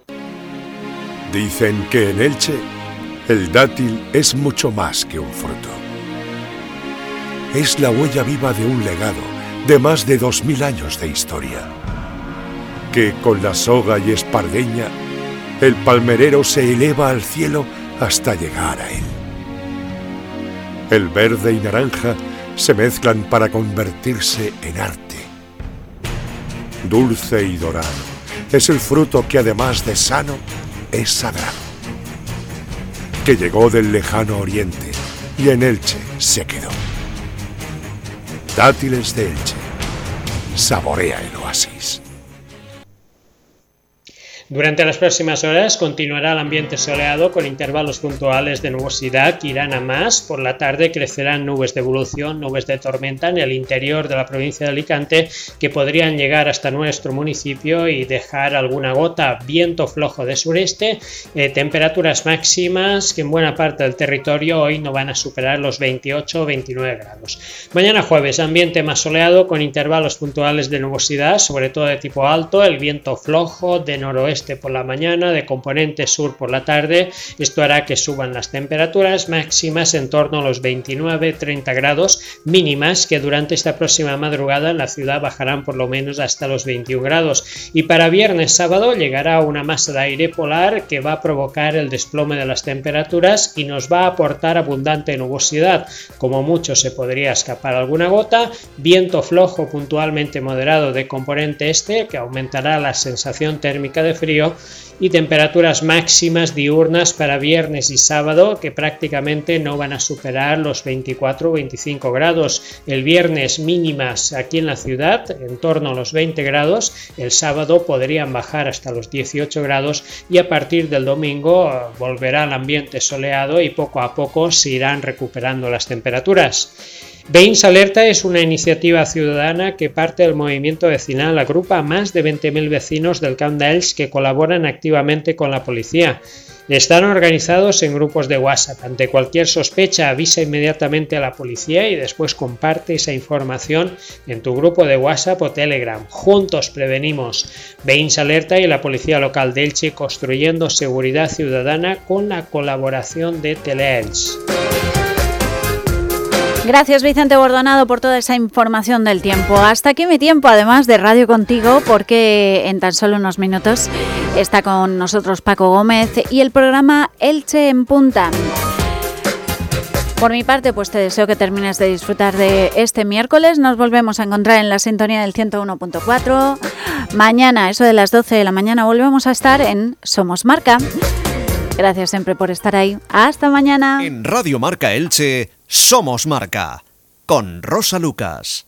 Dicen que en Elche el dátil es mucho más que un fruto. Es la huella viva de un legado de más de dos mil años de historia. Que con la soga y espardeña, el palmerero se eleva al cielo hasta llegar a él. El verde y naranja se mezclan para convertirse en arte. Dulce y dorado, es el fruto que además de sano, es sagrado. Que llegó del lejano oriente y en Elche se quedó. Dátiles de Elche. Saborea el oasis. Durante las próximas horas continuará el ambiente soleado con intervalos puntuales de nubosidad que irán a más. Por la tarde crecerán nubes de evolución, nubes de tormenta en el interior de la provincia de Alicante que podrían llegar hasta nuestro municipio y dejar alguna gota. Viento flojo de sureste, eh, temperaturas máximas que en buena parte del territorio hoy no van a superar los veintiocho o veintinueve grados. Mañana jueves, ambiente más soleado con intervalos puntuales de nubosidad, sobre todo de tipo alto, el viento flojo de noroeste por la mañana, de componente sur por la tarde. Esto hará que suban las temperaturas máximas en torno a los veintinueve a treinta grados, mínimas que durante esta próxima madrugada en la ciudad bajarán por lo menos hasta los veintiún grados. Y para viernes sábado llegará una masa de aire polar que va a provocar el desplome de las temperaturas y nos va a aportar abundante nubosidad. Como mucho se podría escapar alguna gota, viento flojo puntualmente moderado de componente este que aumentará la sensación térmica de frío frío, y temperaturas máximas diurnas para viernes y sábado que prácticamente no van a superar los veinticuatro o veinticinco grados. El viernes mínimas aquí en la ciudad en torno a los veinte grados, el sábado podrían bajar hasta los dieciocho grados y a partir del domingo volverá al ambiente soleado y poco a poco se irán recuperando las temperaturas. Veïns Alerta es una iniciativa ciudadana que parte del movimiento vecinal, agrupa a más de veinte mil vecinos del Camp d'Elx que colaboran activamente con la policía. Están organizados en grupos de WhatsApp. Ante cualquier sospecha avisa inmediatamente a la policía y después comparte esa información en tu grupo de WhatsApp o Telegram. Juntos prevenimos. Veïns Alerta y la Policía Local de Elche construyendo seguridad ciudadana con la colaboración de Teleelch. Gracias Vicente Bordonado por toda esa información del tiempo. Hasta aquí mi tiempo, además de Radio Contigo, porque en tan solo unos minutos está con nosotros Paco Gómez y el programa Elche en Punta. Por mi parte, pues te deseo que termines de disfrutar de este miércoles. Nos volvemos a encontrar en la sintonía del ciento uno punto cuatro. Mañana, eso de las doce de la mañana, volvemos a estar en Somos Marca. Gracias siempre por estar ahí. Hasta mañana. En Radio Marca Elche, Somos Marca, con Rosa Lucas.